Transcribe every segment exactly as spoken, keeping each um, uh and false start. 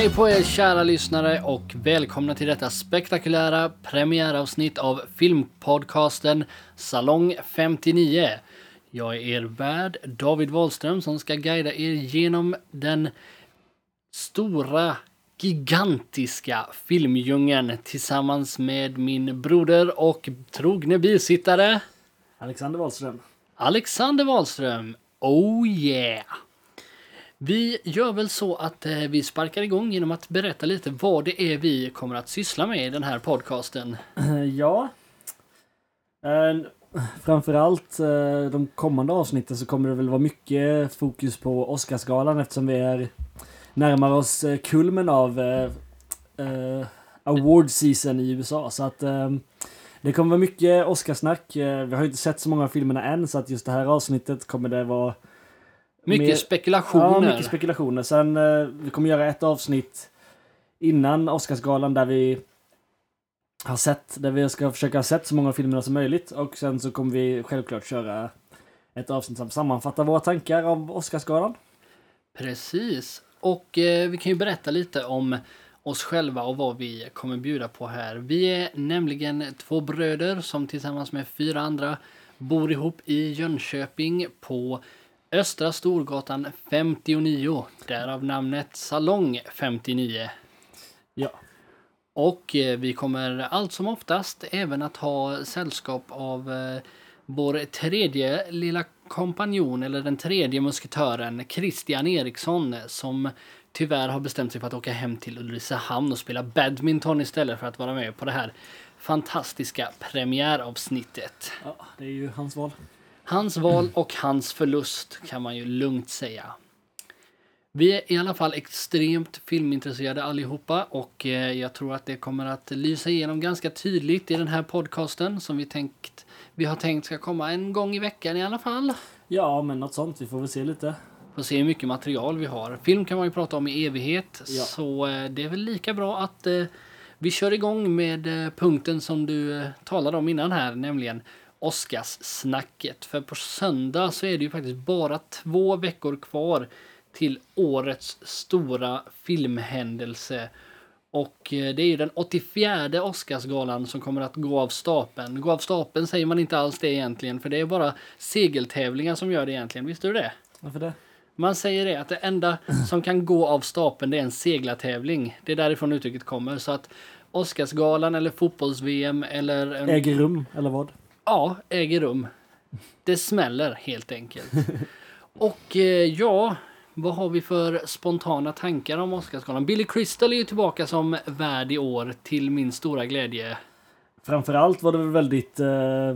Hej på er kära lyssnare och välkomna till detta spektakulära premiäravsnitt av filmpodcasten Salong femtionio. Jag är er värd David Wahlström som ska guida er genom den stora, gigantiska filmdjungeln tillsammans med min broder och trogne bisittare Alexander Wahlström. Alexander Wahlström. Oh yeah! Vi gör väl så att eh, vi sparkar igång genom att berätta lite vad det är vi kommer att syssla med i den här podcasten. Ja. Eh, framförallt eh, de kommande avsnitten så kommer det väl vara mycket fokus på Oscarsgalan eftersom vi är närmare oss eh, kulmen av eh, eh, award season i U S A. Så att eh, det kommer vara mycket Oscarsnack. Eh, vi har ju inte sett så många av filmerna än så att just det här avsnittet kommer det vara Mycket Med, spekulationer. Ja, mycket spekulationer. Sen eh, vi kommer göra ett avsnitt innan Oscarsgalan där vi har sett, där vi ska försöka ha sett så många filmer som möjligt. Och sen så kommer vi självklart köra ett avsnitt som sammanfattar våra tankar om Oscarsgalan. Precis. Och eh, vi kan ju berätta lite om oss själva och vad vi kommer bjuda på här. Vi är nämligen två bröder som tillsammans med fyra andra bor ihop i Jönköping på Östra Storgatan femtionio, därav namnet Salong femtionio. Ja. Och eh, vi kommer allt som oftast även att ha sällskap av eh, vår tredje lilla kompanjon, eller den tredje musketören, Christian Eriksson, som tyvärr har bestämt sig för att åka hem till Ulricehamn och spela badminton istället för att vara med på det här fantastiska premiäravsnittet. Ja, det är ju hans val. Hans val och hans förlust kan man ju lugnt säga. Vi är i alla fall extremt filmintresserade allihopa och eh, jag tror att det kommer att lysa igenom ganska tydligt i den här podcasten som vi tänkt vi har tänkt ska komma en gång i veckan i alla fall. Ja, men något sånt. Vi får väl se lite. Får se hur mycket material vi har. Film kan man ju prata om i evighet, Ja. så eh, det är väl lika bra att eh, vi kör igång med eh, punkten som du eh, talade om innan här, nämligen Oscars-snacket. För på söndag så är det ju faktiskt bara två veckor kvar till årets stora filmhändelse. Och eh, det är ju den åttiofjärde Oscarsgalan som kommer att gå av stapeln. Gå av stapeln säger man inte alls det egentligen, för det är bara segeltävlingar som gör det egentligen. Visste du det? Varför det? Man säger det, att det enda som kan gå av stapeln det är en seglartävling. Det är därifrån uttrycket kommer. Så att Oscarsgalan eller fotbolls-V M eller... En... Äger rum, eller vad? Ja, äger rum. Det smäller helt enkelt. Och eh, ja, vad har vi för spontana tankar om Oscarsgalan? Billy Crystal är ju tillbaka som värd i år till min stora glädje. Framförallt var det väl väldigt... Eh,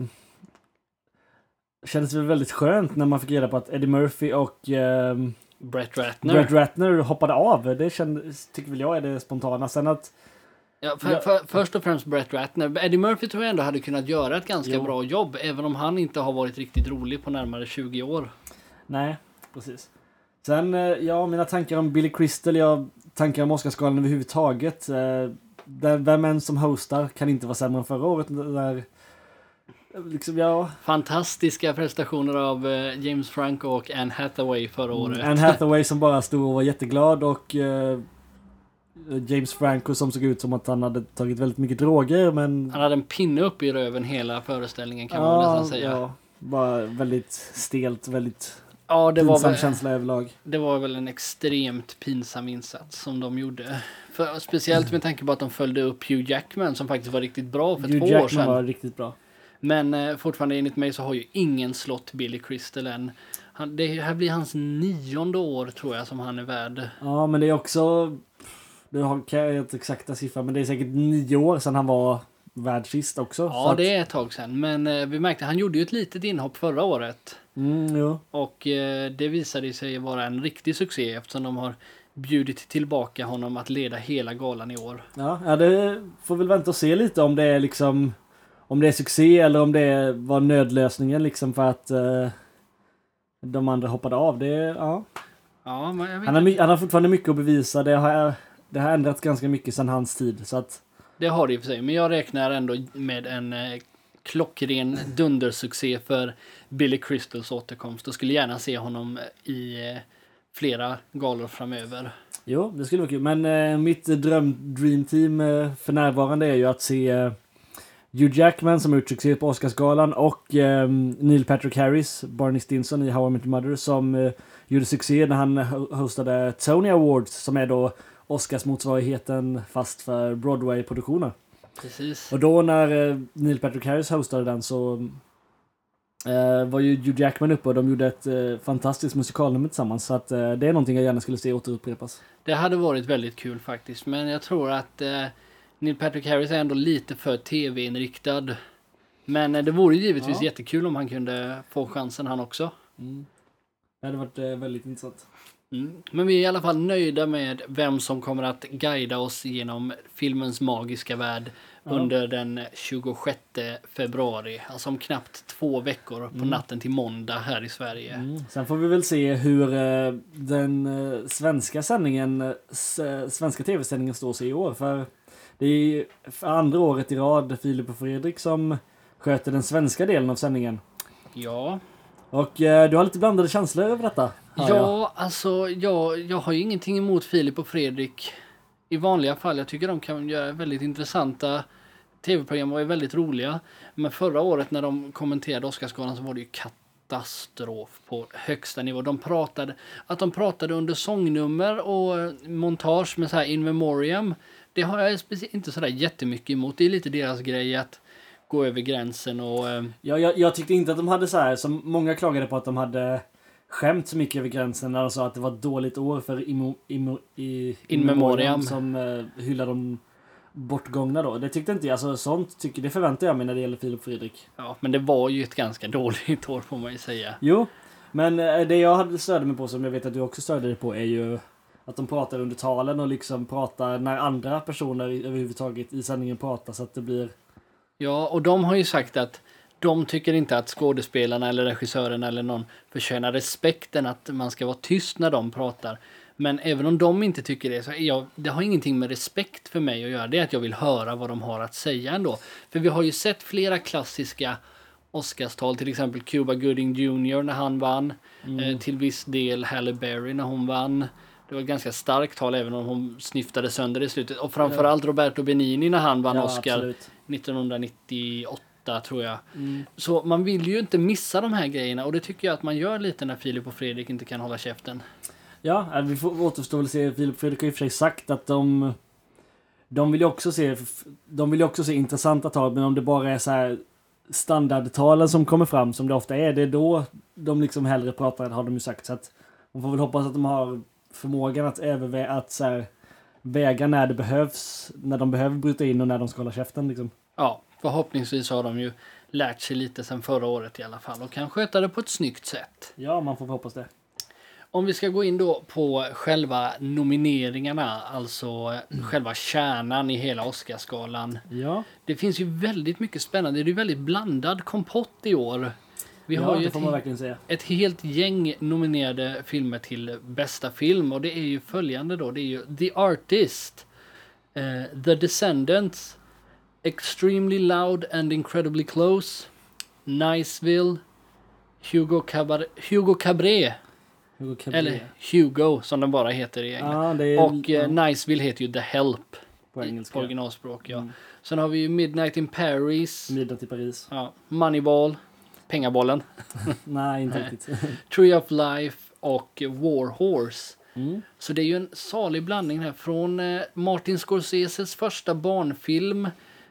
kändes väl väldigt skönt när man fick reda på att Eddie Murphy och... Eh, Brett Ratner. Brett Ratner hoppade av. Det kändes, tycker väl jag är det spontana. Sen att... Ja, för, för, först och främst Brett Ratner. Eddie Murphy tror jag ändå hade kunnat göra ett ganska Jo. bra jobb, även om han inte har varit riktigt rolig på närmare tjugo år. Nej, precis. Sen, eh, ja, mina tankar om Billy Crystal, jag tankar om Oscarsgalan överhuvudtaget. Eh, där, vem än som hostar kan inte vara sämre än förra året. Där, liksom, ja. Fantastiska prestationer av eh, James Franco och Anne Hathaway förra året. Anne Hathaway som bara stod och var jätteglad och eh, James Franco som såg ut som att han hade tagit väldigt mycket droger, men... Han hade en pinne upp i röven hela föreställningen kan man nästan säga. Ja, bara väldigt stelt, väldigt Ja, det var, pinsam väl, känsla överlag. det var väl en extremt pinsam insats som de gjorde. För, speciellt med tanke på att de följde upp Hugh Jackman som faktiskt var riktigt bra för Hugh två Jackman år sedan. var riktigt bra. Men eh, fortfarande enligt mig så har ju ingen slått Billy Crystal än. Han, det här blir hans nionde år tror jag som han är värd. Ja, men det är också... Det har jag inte exakta siffror, men det är säkert nio år sedan han var värd sist också. Ja, att... det är ett tag sedan. Men eh, vi märkte, han gjorde ju ett litet inhopp förra året. Mm, jo. Och eh, det visade sig vara en riktig succé eftersom de har bjudit tillbaka honom att leda hela galan i år. Ja, ja, det får väl vänta och se lite om det är liksom... Om det är succé eller om det var nödlösningen liksom för att eh, de andra hoppade av. Det, ja. Ja, men jag vet han, har, my- han har fortfarande mycket att bevisa. Det har, det har ändrats ganska mycket sedan hans tid. Så att... Det har det i och för sig. Men jag räknar ändå med en eh, klockren dundersuccé för Billy Crystals återkomst. Och skulle gärna se honom i eh, flera galor framöver. Jo, det skulle vara kul. Men eh, mitt dröm dream team eh, för närvarande är ju att se eh, Hugh Jackman som gjort succé på Oscarsgalan och eh, Neil Patrick Harris, Barney Stinson i How I Met Your Mother, som eh, gjorde succé när han hostade Tony Awards, som är då Oscars motsvarigheten fast för Broadway-produktioner. Precis. Och då när eh, Neil Patrick Harris hostade den så eh, var ju Hugh Jackman uppe och de gjorde ett eh, fantastiskt musikalnummer tillsammans. Så att eh, det är någonting jag gärna skulle se återupprepas. Det hade varit väldigt kul faktiskt, men jag tror att eh, Neil Patrick Harris är ändå lite för tv-inriktad. Men eh, det vore givetvis Ja. jättekul om han kunde få chansen han också. Mm. Det hade varit eh, väldigt intressant. Mm. Men vi är i alla fall nöjda med vem som kommer att guida oss genom filmens magiska värld Ja. under den tjugosjätte februari. Alltså om knappt två veckor på Mm. natten till måndag här i Sverige. Mm. Sen får vi väl se hur eh, den eh, svenska sändningen, eh, s- svenska tv-sändningen står sig i år. För det är för andra året i rad Filip och Fredrik som sköter den svenska delen av sändningen. Ja, Och eh, du har lite blandade känslor över detta. hör jag. ja alltså jag, jag har ju ingenting emot Filip och Fredrik i vanliga fall. Jag tycker de kan göra väldigt intressanta tv-program och är väldigt roliga. Men förra året när de kommenterade Oscarsgalan så var det ju katastrof på högsta nivå. De pratade, att de pratade under sångnummer och montage med så här in memoriam, det har jag speci- inte sådär jättemycket emot. Det är lite deras grej att gå över gränsen och... eh, Ja, jag, jag tyckte inte att de hade så här, som många klagade på att de hade skämt så mycket över gränsen när de sa att det var ett dåligt år för imo, imo, i, In memoriam. som eh, hyllar de bortgångna då. Det tyckte inte jag. Alltså, sånt tycker, det förväntar jag mig när det gäller Filip och Fredrik. Ja, men det var ju ett ganska dåligt år får man ju säga. Jo, men eh, det jag hade störde mig på, som jag vet att du också störde dig på, är ju att de pratar under talen och liksom pratar när andra personer i- överhuvudtaget i sändningen pratar, så att det blir... Ja, och de har ju sagt att de tycker inte att skådespelarna eller regissörerna eller någon förtjänar respekten att man ska vara tyst när de pratar. Men även om de inte tycker det så är jag, det har ingenting med respekt för mig att göra. Det är att jag vill höra vad de har att säga ändå. För vi har ju sett flera klassiska Oscarstal, till exempel Cuba Gooding junior när han vann. Eh, till viss del Halle Berry när hon vann. Det var ett ganska starkt tal även om hon snyftade sönder i slutet. Och framförallt Roberto Benigni när han vann Ja, Oscar absolut. nittonhundranittioåtta tror jag. Mm. Så man vill ju inte missa de här grejerna och det tycker jag att man gör lite när Filip och Fredrik inte kan hålla käften. Ja, äh, vi får återstå väl se. Filip och Fredrik har i och för sig sagt att de de vill ju också se de vill ju också se intressanta tal, men om det bara är så här standardtalen som kommer fram som det ofta är, det är då de liksom hellre pratar, har de ju sagt. Så att man får väl hoppas att de har förmågan att överväga att så här, väga när det behövs, när de behöver bryta in och när de ska hålla käften liksom. Ja, förhoppningsvis har de ju lärt sig lite sedan förra året i alla fall och kan sköta det på ett snyggt sätt. Ja, man får hoppas det. Om vi ska gå in då på själva nomineringarna, alltså mm. själva kärnan i hela Oscarsgalan. Ja. Det finns ju väldigt mycket spännande, det är ju väldigt blandad kompott i år. Vi ja, har ju det ett, får man verkligen säga. ett helt gäng nominerade filmer till bästa film och det är ju följande då, det är ju The Artist, uh, The Descendants, Extremely Loud and Incredibly Close, Niceville, Hugo, Cabaret, Hugo Cabret, Hugo Cabret. eller Hugo som den bara heter i England. Ja, det är, Och ja, eh, Niceville heter ju The Help på i- engelska. på originalspråk. Ja. Mm. Sen har vi ju Midnight in Paris, Midnatt i Paris. ja, Moneyball, Pengabollen, Nej, inte riktigt. Tree of Life och War Horse. Mm. Så det är ju en salig blandning här från eh, Martin Scorseses första barnfilm,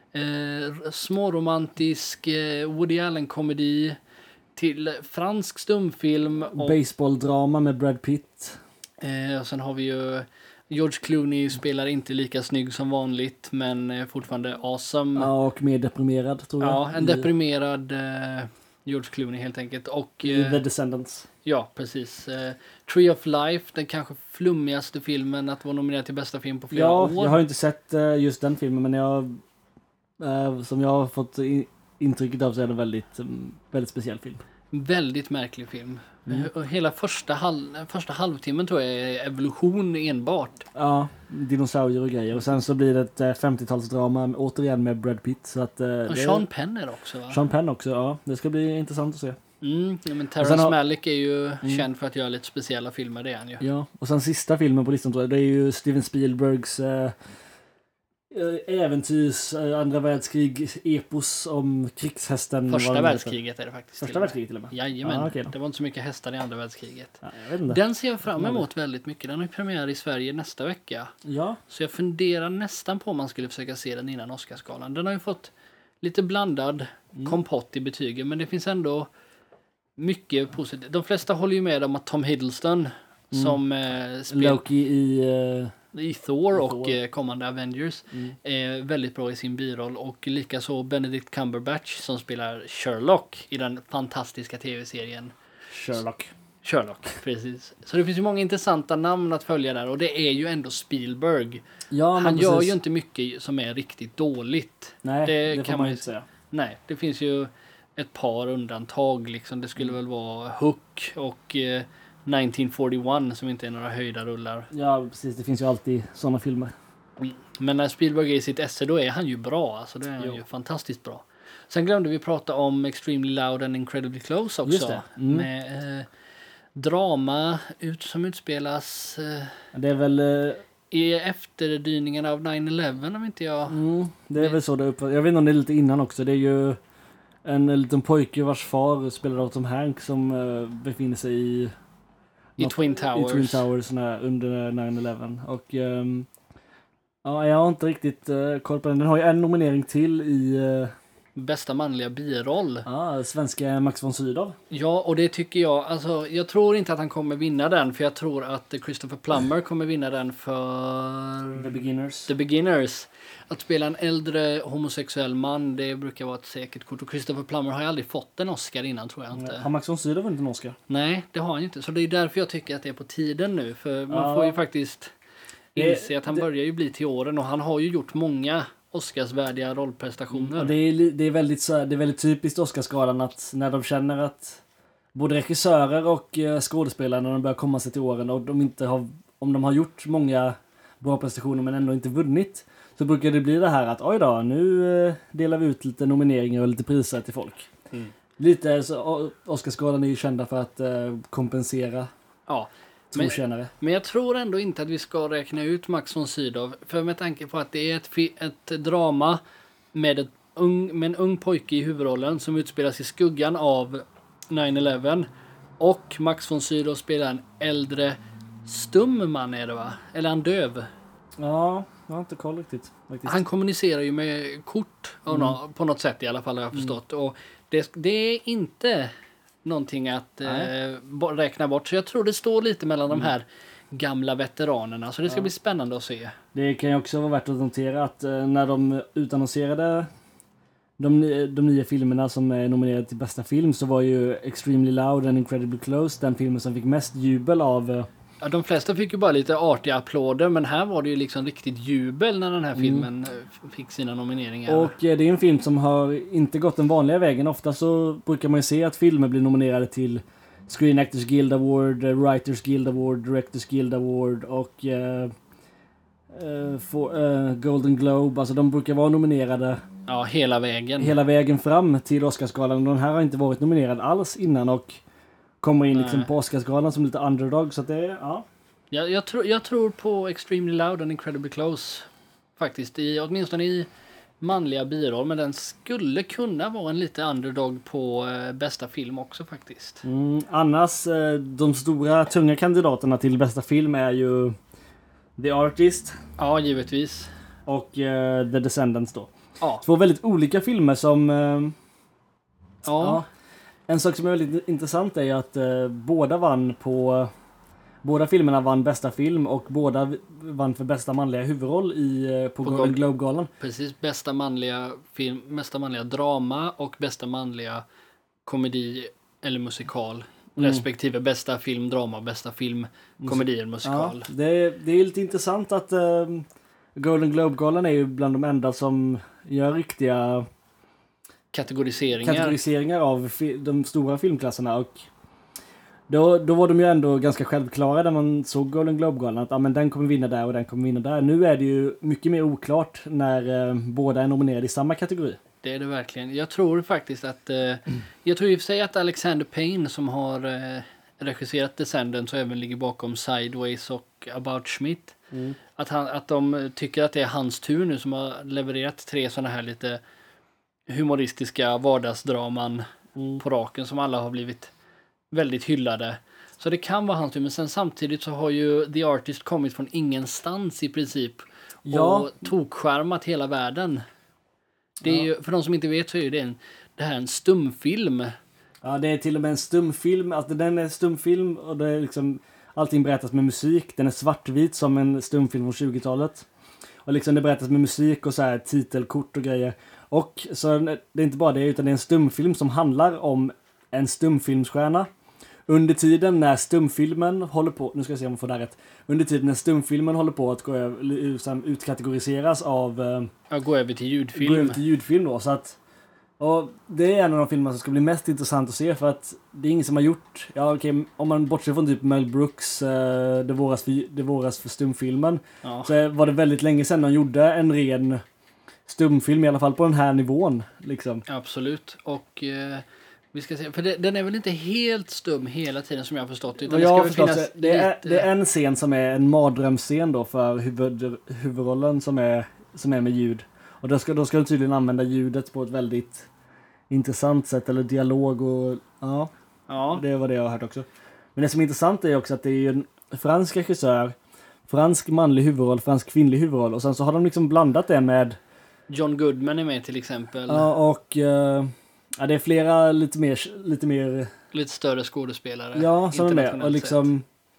eh, småromantisk eh, Woody Allen-komedi till fransk stumfilm och Baseballdrama med Brad Pitt. eh, och sen har vi ju George Clooney spelar inte lika snygg som vanligt men eh, fortfarande awesome. Ja, Ja, och mer deprimerad tror jag. en I- deprimerad eh, George Clooney helt enkelt. Och I eh, The Descendants. ja, precis. Eh, Tree of Life, den kanske flummigaste filmen att vara nominerad till bästa film på flera Ja, år. jag har inte sett eh, just den filmen, men jag eh, som jag har fått i, intrycket av så är det en väldigt, um, väldigt speciell film. Väldigt märklig film. Mm. Och hela första, halv, första halvtimmen tror jag är evolution enbart. Ja, dinosaurier och grejer. Och sen så blir det ett eh, femtiotalsdrama återigen med Brad Pitt. Så att, eh, Och det- Sean Penn är det också va? Sean Penn också, ja. Det ska bli intressant att se. Mm, ja, men Och Terrence sen har- Malick är ju Mm. känd för att göra lite speciella filmer, det är han ju. Ja, och sen sista filmen på listan tror jag, det är ju Steven Spielbergs eh, eh, äventyrs, eh, andra världskrig, epos om krigshästen. vad Första den heter. världskriget är det faktiskt. till Första och med. världskriget till och med? Jajamän, Ah, okej då. det var inte så mycket hästar i andra världskriget. Ja, jag vet inte. Den ser jag fram Mm. emot väldigt mycket. Den har ju premiär i Sverige nästa vecka. Ja, Så jag funderar nästan på om man skulle försöka se den innan Oscarsgalan. Den har ju fått lite blandad Mm. kompott i betygen, men det finns ändå mycket positivt. De flesta håller ju med om att Tom Hiddleston Mm. som eh, spelar Loki i... eh, i Thor I och Thor. eh, kommande Avengers Mm. är väldigt bra i sin biroll, och likaså Benedict Cumberbatch som spelar Sherlock i den fantastiska tv-serien Sherlock. Sherlock. Precis. Så det finns ju många intressanta namn att följa där, och det är ju ändå Spielberg. Ja, men Han gör precis. ju inte mycket som är riktigt dåligt. Nej, det det, kan får man man ju- inte säga. Nej, det finns ju ett par undantag liksom. Det skulle väl vara Hook och eh, nitton fyrtioett som inte är några höjda rullar. Ja, precis. Det finns ju alltid sådana filmer. Men när Spielberg är i sitt esse, då är han ju bra. Alltså, det är han Jo. ju fantastiskt bra. Sen glömde vi prata om Extremely Loud and Incredibly Close också. Just det. Mm. Med eh, drama ut, som utspelas eh, Det är väl... eh, i efterdyningarna av nine eleven, om inte jag... Mm, det är väl så det uppfattas. Jag vet inte om det är lite innan också. Det är ju en liten pojke vars far spelar av Tom Hanks som eh, befinner sig i... I något- Twin Towers. I Twin Towers när, under nine eleven. Och... ehm, ja, jag har inte riktigt uh, koll på den. Den har ju en nominering till i... Uh, Bästa manliga biroll. ja, svenska Max von Sydow. Ja, och det tycker jag. Alltså, jag tror inte att han kommer vinna den, för jag tror att Christopher Plummer kommer vinna den för The Beginners. The Beginners. Att spela en äldre homosexuell man, det brukar vara ett säkert kort. Och Christopher Plummer har ju aldrig fått en Oscar innan, tror jag inte. Har Max von Sydow vunnit en Oscar? Nej, det har han ju inte. Så det är därför jag tycker att det är på tiden nu. För man Ja. får ju faktiskt Det- inse att han det- börjar ju bli till åren, och han har ju gjort många Oscarsvärdiga rollprestationer. Ja, det, är, li- det, är väldigt, så här- det är väldigt typiskt Oscarsgalan att när de känner att både regissörer och eh, skådespelare, när de börjar komma sig till åren och de inte har, om de har gjort många bra prestationer men ändå inte vunnit, så brukar det bli det här att oj då, nu eh, delar vi ut lite nomineringar och lite priser till folk. Mm. Lite så, o- Oscarsgalan är ju kända för att eh, kompensera Ja. Men- trotjänare. Men jag tror ändå inte att vi ska räkna ut Max von Sydow. För med tanke på att det är ett, fi- ett drama med, ett ung, med en ung pojke i huvudrollen som utspelas i skuggan av nine eleven. Och Max von Sydow spelar en äldre stum man, är det va? Eller han döv. Ja, jag har inte koll riktigt. faktiskt. Han kommunicerar ju med kort av Mm. nå- på något sätt i alla fall, har jag förstått. Och det, det är inte någonting att eh, Nej. bo- räkna bort. Så jag tror det står lite mellan de här gamla veteranerna. Så det ska Ja. bli spännande att se. Det kan ju också vara värt att notera att eh, när de utannonserade de, ny- de nya filmerna som är nominerade till bästa film, så var ju Extremely Loud and Incredibly Close den filmen som fick mest jubel av... eh, Ja, de flesta fick ju bara lite artiga applåder, men här var det ju liksom riktigt jubel när den här filmen eh, fick sina nomineringar. Och eh, det är en film som har inte gått den vanliga vägen. Ofta så brukar man ju se att filmer blir nominerade till Screen Actors Guild Award, eh, Writers Guild Award, Directors Guild Award och eh, eh, for, eh, Golden Globe. Alltså de brukar vara nominerade Ja, hela vägen. hela vägen fram till Oscarsgalan. Den här har inte varit nominerad alls innan och kommer in liksom Nej. på Oscarsgalan som lite underdog. Så att det är, ja. Jag, jag, tror, jag tror på Extremely Loud and Incredibly Close. Faktiskt, i, åtminstone i manliga biroll. Men den skulle kunna vara en lite underdog på eh, bästa film också faktiskt. Mm, annars, eh, de stora tunga kandidaterna till bästa film är ju The Artist Ja, givetvis. och eh, The Descendants då. Ja. Två väldigt olika filmer som... Eh, Ja. ja. En sak som är väldigt intressant är ju att eh, båda vann på... Båda filmerna vann bästa film och båda vann för bästa manliga huvudroll i, eh, på, På Golden Gold- Globe-galan. Precis, bästa manliga film, bästa manliga drama och bästa manliga komedi eller musikal. Mm. Respektive bästa film, drama, bästa film, komedi eller Ja, musikal. det, är, det är lite intressant att eh, Golden Globe-galan är ju bland de enda som gör riktiga Kategoriseringar. kategoriseringar av fi- de stora filmklasserna. Och då, då var de ju ändå ganska självklara när man såg Golden Globe-galan att ah, men den kommer vinna där och den kommer vinna där. Nu är det ju mycket mer oklart när eh, båda är nominerade i samma kategori. Det är det verkligen. Jag tror faktiskt att... Eh, mm. Jag tror i och för sig att Alexander Payne som har eh, regisserat Descendants och även ligger bakom Sideways och About Schmidt. Mm. Att, han, att de tycker att det är hans tur nu som har levererat tre sådana här lite humoristiska vardagsdraman mm. på raken som alla har blivit väldigt hyllade. Så det kan vara hans tur, men sen samtidigt så har ju The Artist kommit från ingenstans i princip. Ja. Och tokskärmat hela världen. Det är ja. ju, för de som inte vet så är det en, det här en stumfilm. Ja, det är till och med en stumfilm. Alltså den är stumfilm och det är liksom allting berättas med musik. Den är svartvit som en stumfilm från tjugotalet. Och liksom det berättas med musik och så här titelkort och grejer. Och så det är inte bara det, utan det är en stumfilm som handlar om en stumfilmsstjärna. Under tiden när stumfilmen håller på, nu ska jag se om jag får det rätt. Under tiden när stumfilmen håller på att gå över, utkategoriseras av... Ja, gå över till ljudfilm. Gå över till ljudfilm då, så att... Och det är en av de filmer som ska bli mest intressant att se för att det är ingen som har gjort... Ja, okej, okay, om man bortser från typ Mel Brooks uh, Det våras för, det våras för stumfilmen ja. Så var det väldigt länge sedan de gjorde en ren stumfilm, i alla fall på den här nivån. Liksom. Absolut, och... Uh... Vi ska se, för det, den är väl inte helt stum hela tiden som jag har förstått. Utan jag det, ska förstått det, är, lite... det är en scen som är en mardrömsscen då för huvud, huvudrollen som är, som är med ljud. Och då ska, då ska de tydligen använda ljudet på ett väldigt intressant sätt. Eller dialog och ja, ja. Det var det jag har hört också. Men det som är intressant är också att det är en fransk regissör, fransk manlig huvudroll, fransk kvinnlig huvudroll. Och sen så har de liksom blandat det med... John Goodman är med till exempel. Ja, och... Uh, Ja, det är flera lite mer... Lite, mer, lite större skådespelare. Ja, som är med. Och liksom,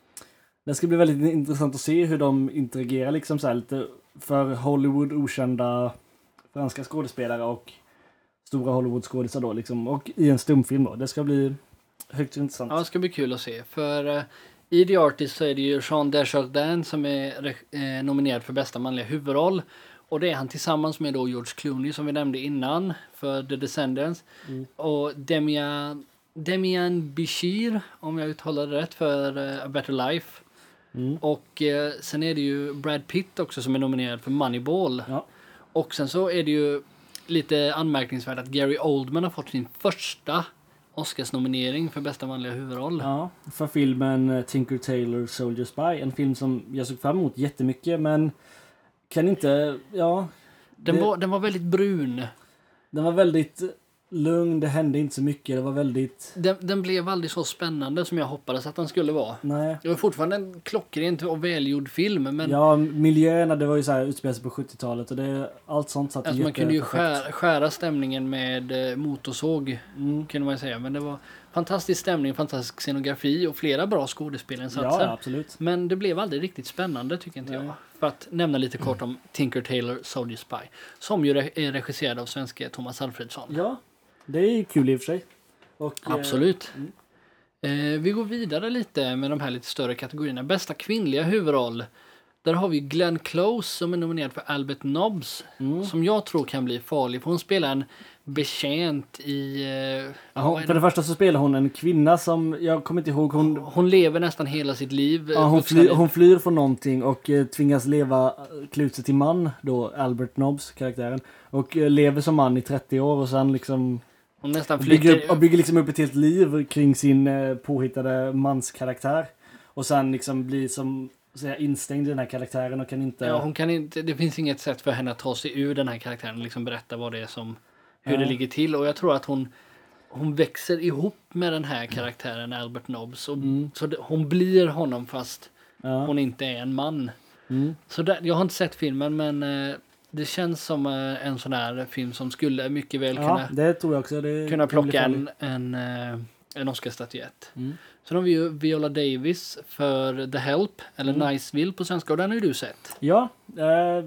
det ska bli väldigt intressant att se hur de interagerar liksom så här, lite för Hollywood okända franska skådespelare och stora Hollywood-skådespelare då liksom. Och i en stumfilm då. Det ska bli högt intressant. Ja, det ska bli kul att se. För uh, i The Artist så är det ju Jean Dujardin som är eh, nominerad för bästa manliga huvudroll. Och det är han tillsammans med då George Clooney som vi nämnde innan för The Descendants. Mm. Och Demian, Demian Bichir, om jag uttalar det rätt, för uh, A Better Life. Mm. Och uh, sen är det ju Brad Pitt också som är nominerad för Moneyball. Ja. Och sen så är det ju lite anmärkningsvärt att Gary Oldman har fått sin första Oscars-nominering för bästa manliga huvudroll. Ja, för filmen Tinker Tailor Soldier Spy. En film som jag såg fram emot jättemycket, men kan inte, ja... Den, det, var, den var väldigt brun. Den var väldigt lugn, det hände inte så mycket, det var väldigt... Den, den blev aldrig så spännande som jag hoppades att den skulle vara. Nej. Det var fortfarande en klockrent och välgjord film, men... Ja, miljöerna, det var ju så här utspelade sig på sjuttiotalet och det, allt sånt satt alltså, man kunde ju skära, skära stämningen med eh, motorsåg, mm. kunde man säga. Men det var fantastisk stämning, fantastisk scenografi och flera bra skådespelarinsatser. Ja, absolut. Men det blev aldrig riktigt spännande, tycker inte Nej. jag. För att nämna lite kort om Tinker Tailor Soldier Spy, som ju är regisserad av svenska Thomas Alfredsson. Ja, det är kul i och för sig. Och, absolut. Eh, mm. eh, vi går vidare lite med de här lite större kategorierna. Bästa kvinnliga huvudroll. Där har vi Glenn Close som är nominerad för Albert Nobbs. Mm. Som jag tror kan bli farlig. För hon spelar en betjänt i... Eh, ja, hon, för det första så spelar hon en kvinna som... Jag kommer inte ihåg... Hon, hon lever nästan hela sitt liv. Ja, hon, fly, hon flyr från någonting och eh, tvingas leva... Klä sig till man då, Albert Nobbs, karaktären. Och eh, lever som man i trettio år och sen liksom... Hon nästan flyttar... Bygger upp, och bygger liksom upp ett helt liv kring sin eh, påhittade manskaraktär. Och sen liksom blir som... Så jag instängd i den här karaktären och kan inte... Ja, hon kan inte... Det finns inget sätt för henne att ta sig ur den här karaktären och liksom berätta vad det är som... Hur ja. det ligger till. Och jag tror att hon... Hon växer ihop med den här karaktären, Albert Nobbs. Och, mm. Så det, hon blir honom fast ja. hon inte är en man. Mm. Så där, jag har inte sett filmen, men... Eh, det känns som eh, en sån här film som skulle mycket väl ja, kunna... det tror jag också. Det kunna plocka en, en, en, en Oscarsstatyett. Mm. Sen har vi ju Viola Davis för The Help, eller mm. Niceville på svenska, och den har ju du sett. Ja, eh,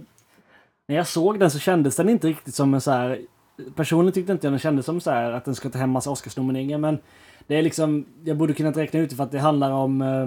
när jag såg den så kändes den inte riktigt som en så här... Personligen tyckte inte jag den kändes som så här att den ska ta hem massa Oscarsnomineringar, men det är liksom... Jag borde kunna räkna ut det för att det handlar om eh,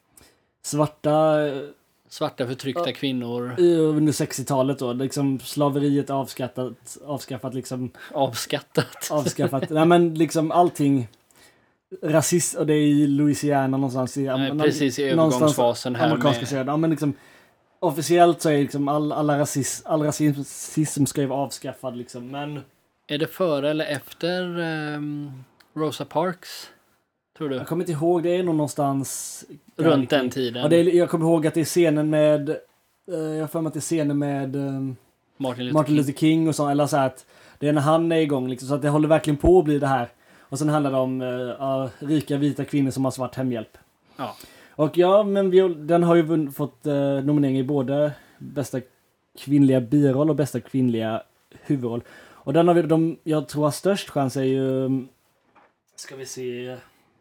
svarta... Svarta förtryckta ja, kvinnor. Under sextiotalet då. Liksom slaveriet avskattat. Avskaffat liksom. Avskattat. Avskaffat. Nej men liksom allting. Rasist. Och det är i Louisiana någonstans. I, Nej, precis i övergångsfasen här. Amerikanska södern. Ja men liksom. Officiellt så är liksom all, alla rasism, all rasism ska ju vara avskaffad liksom. Men. Är det före eller efter um, Rosa Parks? Tror du? Jag kommer inte ihåg, det är nog någonstans... Runt den tiden. Ja, det är, jag kommer ihåg att det är scenen med... Uh, jag har för mig att det är scenen med um, Martin Luther, Martin Luther King. King och så. Eller så att det är när han är igång. Liksom, så att det håller verkligen på att bli det här. Och sen handlar det om uh, uh, rika vita kvinnor som har svart hemhjälp. Ja. Och ja, men Viol- den har ju vunn- fått uh, nominering i både bästa kvinnliga biroll och bästa kvinnliga huvudroll. Och den har vi, de, jag tror har störst chans är ju... Ska vi se...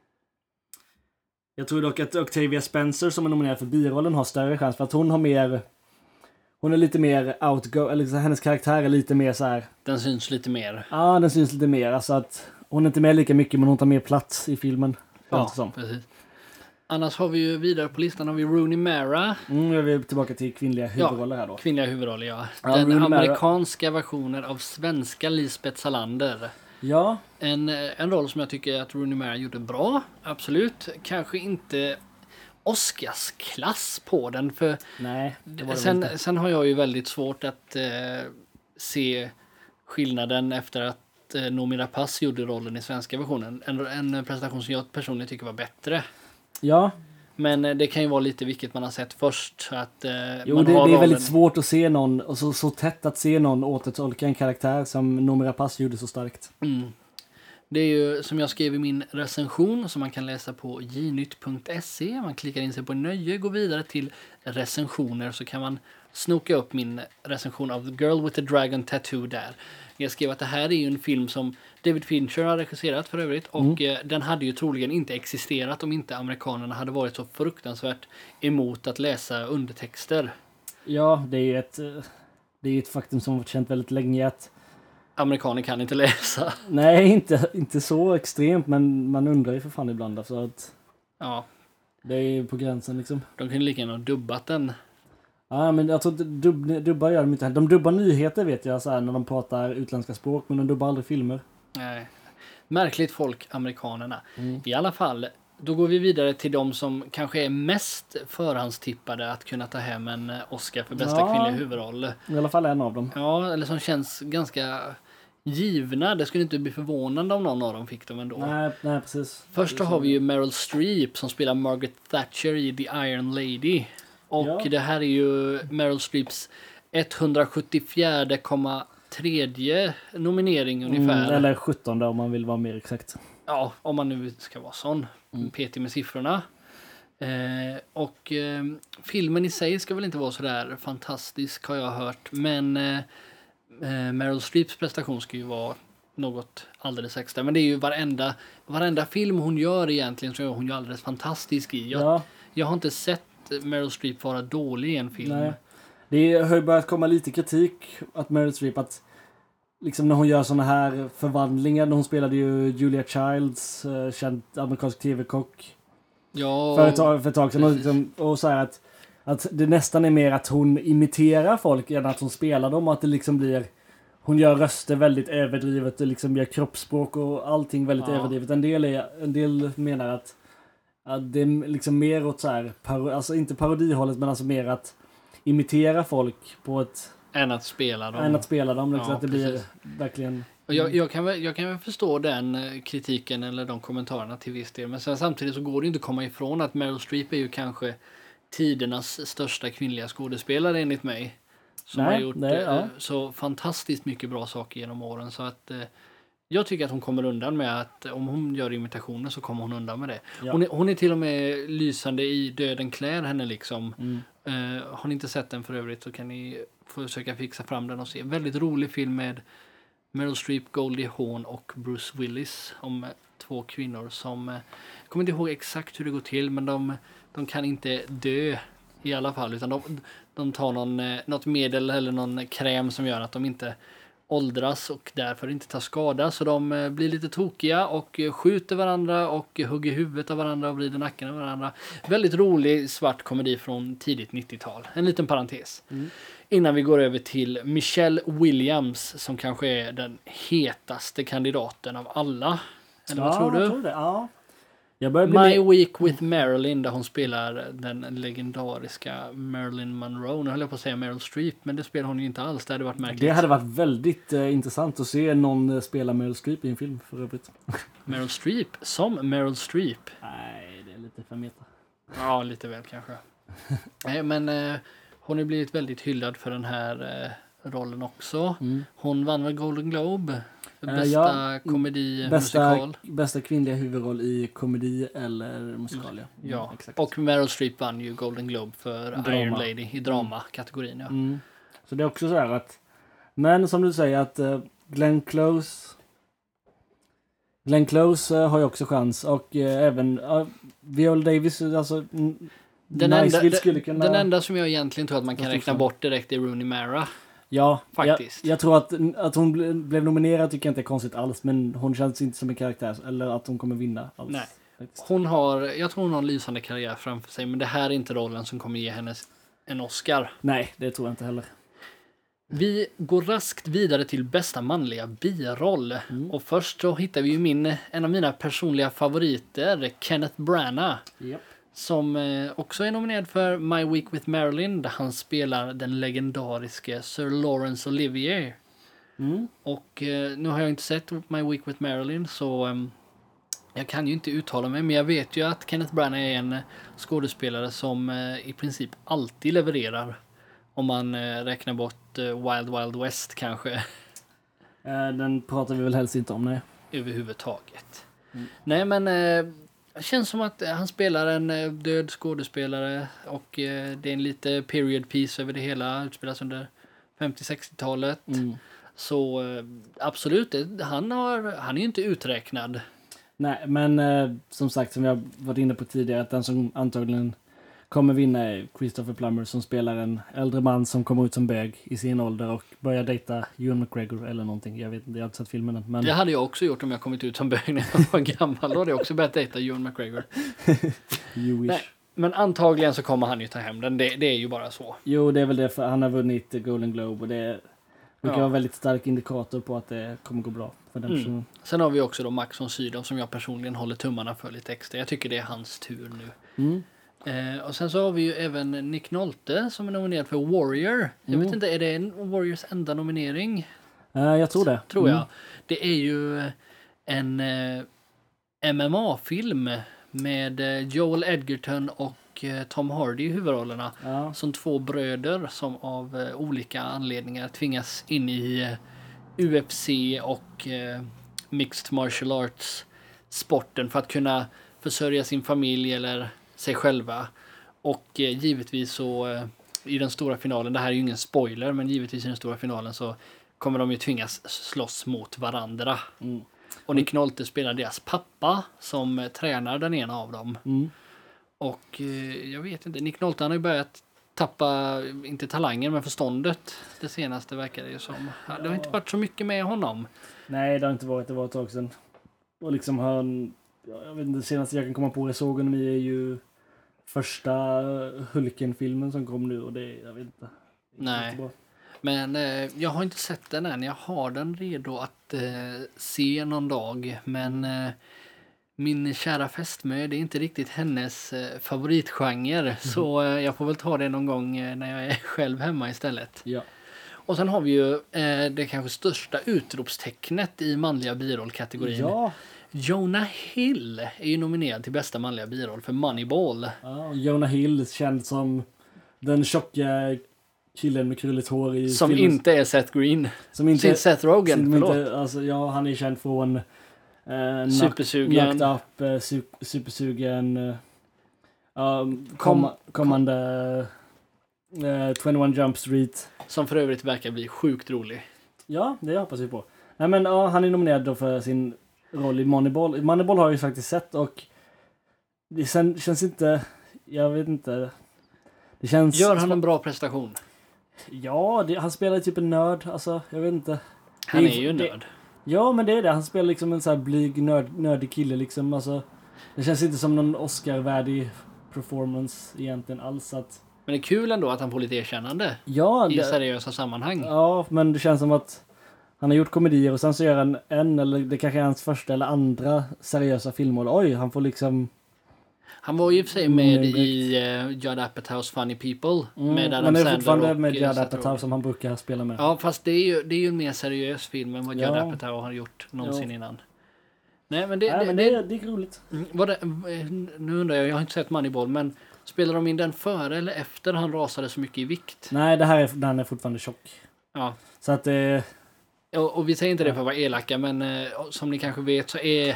Jag tror dock att Octavia Spencer som är nominerad för birollen har större chans. För att hon har mer... Hon är lite mer outgo... Eller så hennes karaktär är lite mer så här... Den syns lite mer. Ja, den syns lite mer. Alltså att hon är inte med lika mycket men hon tar mer plats i filmen. Ja, precis. Annars har vi ju vidare på listan har vi Rooney Mara. Mm, nu är vi tillbaka till kvinnliga huvudroller här då. Kvinnliga huvudroller, ja. Ja, Den Rooney Mara. amerikanska versionen av svenska Lisbeth Salander. Ja. En, en roll som jag tycker att Rooney Mara gjorde bra, absolut. Kanske inte Oscarsklass på den, för Nej, det var det sen, inte. sen har jag ju väldigt svårt att eh, se skillnaden efter att eh, Noomi Rapace gjorde rollen i svenska versionen. En, en presentation som jag personligen tycker var bättre. Ja. Men eh, det kan ju vara lite vilket man har sett först. Att, eh, Jo, man det, har det är rollen... väldigt svårt att se någon, och så, så tätt att se någon återtolka en karaktär som Noomi Rapace gjorde så starkt. Mm. Det är ju som jag skrev i min recension som man kan läsa på jnytt punkt se. Man klickar in sig på nöje, går vidare till recensioner så kan man snoka upp min recension av The Girl with the Dragon Tattoo där. Jag skrev att det här är ju en film som David Fincher har regisserat för övrigt och mm. den hade ju troligen inte existerat om inte amerikanerna hade varit så fruktansvärt emot att läsa undertexter. Ja, det är ju ett, det är ett faktum som har känt väldigt länge att amerikaner kan inte läsa. Nej, inte, inte så extremt, men man undrar ju för fan ibland. Alltså att ja. Det är på gränsen liksom. De kan ju lika gärna ha dubbat den. Ja, men jag tror att dub, dubbar gör de inte. De dubbar nyheter vet jag så här, när de pratar utländska språk, men de dubbar aldrig filmer. Nej. Märkligt folk, amerikanerna. Mm. I alla fall, då går vi vidare till de som kanske är mest förhandstippade att kunna ta hem en Oscar för bästa ja, kvinnliga huvudroll. I alla fall en av dem. Ja, eller som känns ganska givna. Det skulle inte bli förvånande om någon av dem fick dem ändå. Nej, nej precis. Först då har vi ju Meryl Streep som spelar Margaret Thatcher i The Iron Lady. Och ja. Det här är ju Meryl Streeps etthundrasjuttiofyra komma tre nominering ungefär. Mm, eller sjutton om man vill vara mer exakt. Ja, om man nu ska vara sån. Mm. Petig med siffrorna. Eh, och eh, filmen i sig ska väl inte vara så där fantastisk har jag hört. Men eh, Meryl Streeps prestation ska ju vara något alldeles extra. Men det är ju varenda, varenda film hon gör egentligen så är hon ju alldeles fantastisk i. Jag, ja. jag har inte sett Meryl Streep vara dålig i en film. Nej. Det har ju börjat komma lite kritik att Meryl Streep att liksom när hon gör såna här förvandlingar, när hon spelade ju Julia Childs, uh, känd amerikansk tv-kock. Ja. För ett tag, för ett tag sedan. Och, liksom, och så här att, att det nästan är mer att hon imiterar folk än att hon spelar dem. Och att det liksom blir, hon gör röster väldigt överdrivet och liksom gör kroppsspråk och allting väldigt ja. överdrivet. En del, är, en del menar att, att det är liksom mer åt så här, paro, alltså inte parodihållet men alltså mer att imitera folk på ett än att spela dem. Än att spela dem, liksom, ja, att det precis. blir verkligen... Och jag, jag, kan väl, jag kan väl förstå den kritiken eller de kommentarerna till viss del. Men sen, samtidigt så går det inte att komma ifrån att Meryl Streep är ju kanske tidernas största kvinnliga skådespelare enligt mig. Som nej, har gjort nej, ja. så fantastiskt mycket bra saker genom åren. Så att eh, jag tycker att hon kommer undan med att om hon gör imitationer så kommer hon undan med det. Ja. Hon, är, hon är till och med lysande i Döden klär henne liksom. Mm. Uh, har ni inte sett den för övrigt så kan ni försöka fixa fram den och se. Väldigt rolig film med Meryl Streep, Goldie Hawn och Bruce Willis om uh, två kvinnor som uh, jag kommer inte ihåg exakt hur det går till men de, de kan inte dö i alla fall utan de, de tar någon, uh, något medel eller någon kräm som gör att de inte åldras och därför inte tar skada så de uh, blir lite tokiga och uh, skjuter varandra och uh, hugger huvudet av varandra och vrider nacken av varandra. Väldigt rolig svart komedi från tidigt nittiotal. En liten parentes. Mm. Innan vi går över till Michelle Williams som kanske är den hetaste kandidaten av alla. Eller ja, vad tror du? Jag tror det, ja. Jag börjar bli My mer... Week with Marilyn, där hon spelar den legendariska Marilyn Monroe. Nu höll jag på att säga Meryl Streep, men det spelar hon ju inte alls. Det hade varit märkligt. Det hade varit väldigt eh, intressant att se någon eh, spela Meryl Streep i en film för övrigt. Meryl Streep som Meryl Streep. Nej, det är lite för meta. Ja, lite väl kanske. Nej, men eh, hon har blivit väldigt hyllad för den här eh, rollen också. Mm. Hon vann väl Golden Globe. Eh, Bästa ja, komedi, Bästa, musikal. bästa kvinnliga huvudroll i komedi eller musikal, ja. Mm, Ja, exakt. och Meryl Streep vann ju Golden Globe för Drama. Iron Lady i drama-kategorin. Ja. Mm. Så det är också så här att... Men som du säger att uh, Glenn Close... Glenn Close uh, har ju också chans. Och uh, även uh, Viola Davis, alltså... Mm, Den, Niceville enda, skulle den, kunna... den enda som jag egentligen tror att man kan Jag räkna tror bort direkt är Rooney Mara. Ja, Faktiskt. Jag, jag tror att, att hon ble, blev nominerad tycker jag inte är konstigt alls. Men hon känns inte som en karaktär. Eller att hon kommer vinna alls. Nej. Faktiskt. Hon har, jag tror hon har en lysande karriär framför sig, men det här är inte rollen som kommer ge henne en Oscar. Nej, det tror jag inte heller. Vi går raskt vidare till bästa manliga biroll. Mm. Och först så hittar vi ju min, en av mina personliga favoriter, Kenneth Branagh. Yep. Som eh, också är nominerad för My Week with Marilyn, där han spelar den legendariske Sir Laurence Olivier. Mm. Och eh, nu har jag inte sett My Week with Marilyn, så eh, jag kan ju inte uttala mig, men jag vet ju att Kenneth Branagh är en skådespelare som eh, i princip alltid levererar. Om man eh, räknar bort eh, Wild Wild West kanske. Eh, den pratar vi väl helst inte om, nej. Överhuvudtaget. Mm. Nej, men eh, det känns som att han spelar en eh, död skådespelare och eh, det är en lite period piece över det hela. Utspelas under femtio-sextiotalet. Mm. Så eh, absolut, det, han, har, han är ju inte uträknad. Nej, men eh, som sagt, som jag varit inne på tidigare, att den som antagligen kommer vinna är Christopher Plummer som spelar en äldre man som kommer ut som bög i sin ålder och börjar dejta Ewan McGregor eller någonting. Jag vet inte, jag har inte sett filmen än. Men... Det hade jag också gjort om jag kommit ut som bög när jag var gammal. Då hade jag också börjat dejta Ewan McGregor. you wish. Nej, men antagligen så kommer han ju ta hem den. Det, det är ju bara så. Jo, det är väl det, för han har vunnit Golden Globe och det brukar Ja. vara väldigt stark indikator på att det kommer gå bra för den Mm. personen. Sen har vi också då Max von Sydow som jag personligen håller tummarna för lite extra. Jag tycker det är hans tur nu. Mm. Eh, och sen så har vi ju även Nick Nolte som är nominerad för Warrior. Jag Mm. vet inte, är det en Warriors enda nominering? Eh, jag tror det. Tror jag. Mm. Det är ju en eh, M M A-film med eh, Joel Edgerton och eh, Tom Hardy i huvudrollerna. Ja. Som två bröder som av eh, olika anledningar tvingas in i eh, U F C och eh, Mixed Martial Arts sporten för att kunna försörja sin familj eller sig själva. Och eh, givetvis så eh, i den stora finalen, det här är ju ingen spoiler, men givetvis i den stora finalen så kommer de ju tvingas slåss mot varandra. Mm. Och Nick Nolte spelar deras pappa som eh, tränar den ena av dem. Mm. Och eh, jag vet inte, Nick Nolte han har ju börjat tappa, inte talangen men förståndet. Det senaste verkar det ju som. Det har inte varit så mycket med honom. Nej, det har inte varit. Det var ett tag sedan. Och liksom han... Jag vet inte, det senaste jag kan komma på jag såg honom i är ju första Hulken-filmen som kom nu och det, jag vet inte. Nej. Jättebra. Men eh, jag har inte sett den än. Jag har den redo att eh, se någon dag. Men eh, min kära fästmö, det är inte riktigt hennes eh, favoritgenre. Mm. Så eh, jag får väl ta det någon gång eh, när jag är själv hemma istället. Ja. Och sen har vi ju eh, det kanske största utropstecknet i manliga birollkategorin. Ja. Jonah Hill är ju nominerad till bästa manliga biroll för Moneyball. Ja, och Jonah Hill känd som den tjocka killen med krulligt hår i Som filmen. inte är Seth Green. Som inte Sin Seth Rogen, som förlåt. inte, alltså, ja, han är känd från eh, Supersugen. Knocked Up, eh, su- Supersugen, eh, um, Kom- kom, kommande eh, tjugoett Jump Street. Som för övrigt verkar bli sjukt rolig. Ja, det hoppas vi på. Nej, men ja, han är nominerad då för sin roll i Moneyball. Moneyball har jag ju faktiskt sett och det sen, känns inte, jag vet inte. Det känns... Gör han en bra prestation? Ja, det, han spelar typ en nörd, alltså jag vet inte. Han Det är ju en det- nörd. Ja, men det är det. Han spelar liksom en så här blyg, nörd, nördig kille liksom. Alltså, det känns inte som någon Oscar-värdig performance egentligen alls. Att, Men det är kul ändå att han får lite erkännande ja, i det, seriösa sammanhang. ja, men det känns som att Han har gjort komedier och sen så gör han en, eller det kanske är hans första eller andra seriösa filmer. Oj, han får liksom... Han var ju i och för sig med i uh, Judd Apatow's Funny People. Mm, med Adam men det är Sandler fortfarande och, med eh, Judd Seth Apatow Rogen. som han brukar spela med. Ja, fast det är ju, det är ju en mer seriös film än vad Judd Ja. Apatow har gjort någonsin Ja. innan. Nej, men det... Nej, det, men det, det, det är roligt. mm, vad det, nu undrar jag, jag har inte sett Moneyball, men spelar de in den före eller efter han rasade så mycket i vikt? Nej, det här är, den är fortfarande tjock. Ja. Så att det... Och, och vi säger inte det för att vara elaka, men eh, som ni kanske vet så är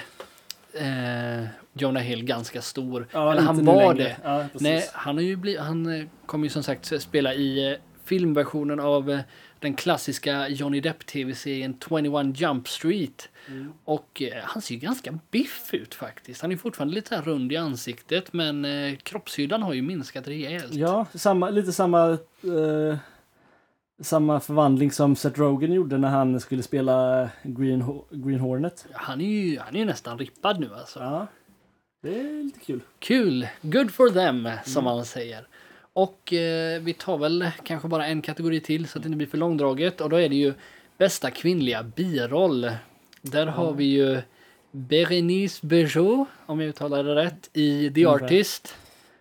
eh, Jonah Hill ganska stor. Ja, Eller lite han nu var längre. det. Ja, precis. Nej, han har ju blivit, han eh, kommer ju som sagt spela i eh, filmversionen av eh, den klassiska Johnny Depp-tv-serien tjugoett Jump Street. Mm. Och eh, han ser ju ganska biff ut faktiskt. Han är fortfarande lite så här rund i ansiktet, men eh, kroppshyddan har ju minskat rejält. Ja, samma, lite samma... Eh, samma förvandling som Seth Rogen gjorde när han skulle spela Green, Ho- Green Hornet. Han är ju han är ju nästan rippad nu alltså. Ja, det är lite kul. Kul! Good for them, som man säger. Och eh, vi tar väl kanske bara en kategori till så att det inte blir för långdraget. Och då är det ju bästa kvinnliga biroll. Där har vi ju Berenice Bejo, om jag uttalar det rätt, i The Ungefär. Artist.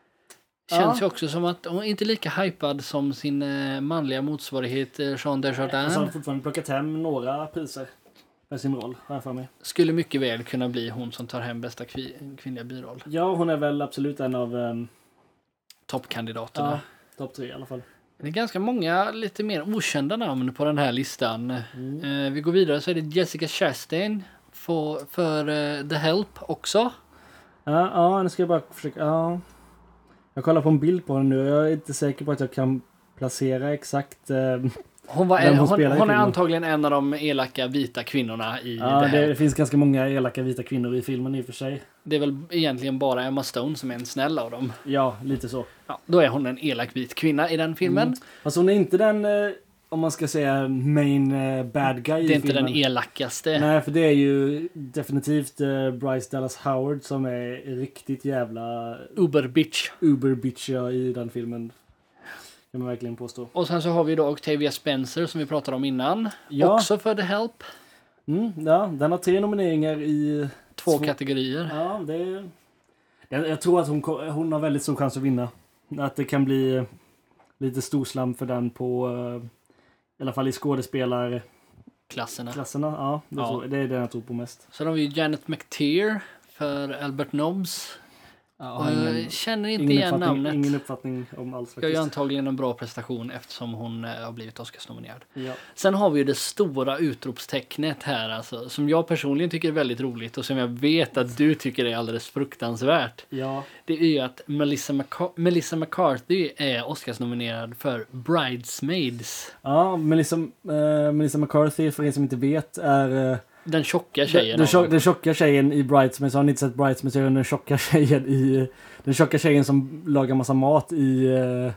Känns Ja. ju också som att hon är inte lika hypad som sin eh, manliga motsvarighet eh, Jean Desjardins. Och så har han fortfarande plockat hem några priser för sin roll, har jag för mig. Skulle mycket väl kunna bli hon som tar hem bästa kvi- kvinnliga biroll. Ja, hon är väl absolut en av um, Toppkandidaterna. ja, topp tre i alla fall. Det är ganska många lite mer okända namn på den här listan. Mm. Eh, vi går vidare, så är det Jessica Chastain för, för eh, The Help också. Ja, ja, nu ska jag bara försöka... Ja. Jag kollar på en bild på henne nu. Jag är inte säker på att jag kan placera exakt... Eh, Hon, var, Vem en, hon hon, spelar i hon är filmen. antagligen en av de elaka vita kvinnorna i ja, The det, Help. det finns ganska många elaka vita kvinnor i filmen i och för sig. Det är väl egentligen bara Emma Stone som är en snäll av dem. Ja, lite så. Ja, då är hon en elak vit kvinna i den filmen. Mm. Alltså hon är inte den, eh, om man ska säga, main eh, bad guy i Det är inte filmen. den elakaste. Nej, för det är ju definitivt eh, Bryce Dallas Howard som är riktigt jävla Uber bitch. uber-bitch i den filmen. Kan man verkligen påstå. Och sen så har vi då Octavia Spencer som vi pratade om innan. Ja. Också för The Help. Mm, ja, den har tre nomineringar i... Två Två- kategorier. Ja, det är... Jag, jag tror att hon, ko- hon har väldigt stor chans att vinna. Att det kan bli lite storslam för den på... eh, I alla fall i skådespelarklasserna. Klasserna. Ja, det, Ja. Tror, det är det jag tror på mest. Sen har vi Janet McTeer för Albert Nobbs. Ja, Och jag känner inte ingen, igen uppfattning, namnet. ingen uppfattning om alls Jag gör faktiskt. antagligen en bra prestation eftersom hon eh, har blivit Oscarsnominerad. Ja. Sen har vi ju det stora utropstecknet här alltså, som jag personligen tycker är väldigt roligt och som jag vet att du tycker är alldeles fruktansvärt. Ja. Det är ju att Melissa, McCar- Melissa McCarthy är Oscarsnominerad för Bridesmaids. Ja, Melissa, eh, Melissa McCarthy, för er som inte vet, är eh, Den tjocka tjejen. den, den, tjock, den tjocka tjejen i Bridesmaids. Har ni inte sett Bridesmaids så är hon den tjocka tjejen i... Den tjocka tjejen som lagar massa mat i... eh,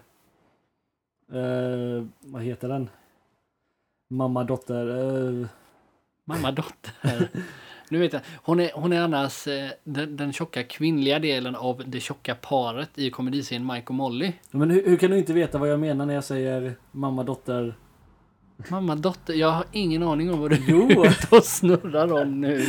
eh, vad heter den? Mamma, dotter... eh, Mamma, dotter. Nu vet jag, hon är, hon är annars eh, den, den tjocka kvinnliga delen av det tjocka paret i komediserien Mike och Molly. Men hur, hur kan du inte veta vad jag menar när jag säger mamma, dotter? Mamma, dotter, jag har ingen aning om vad du Jo. är ute och snurrar om nu.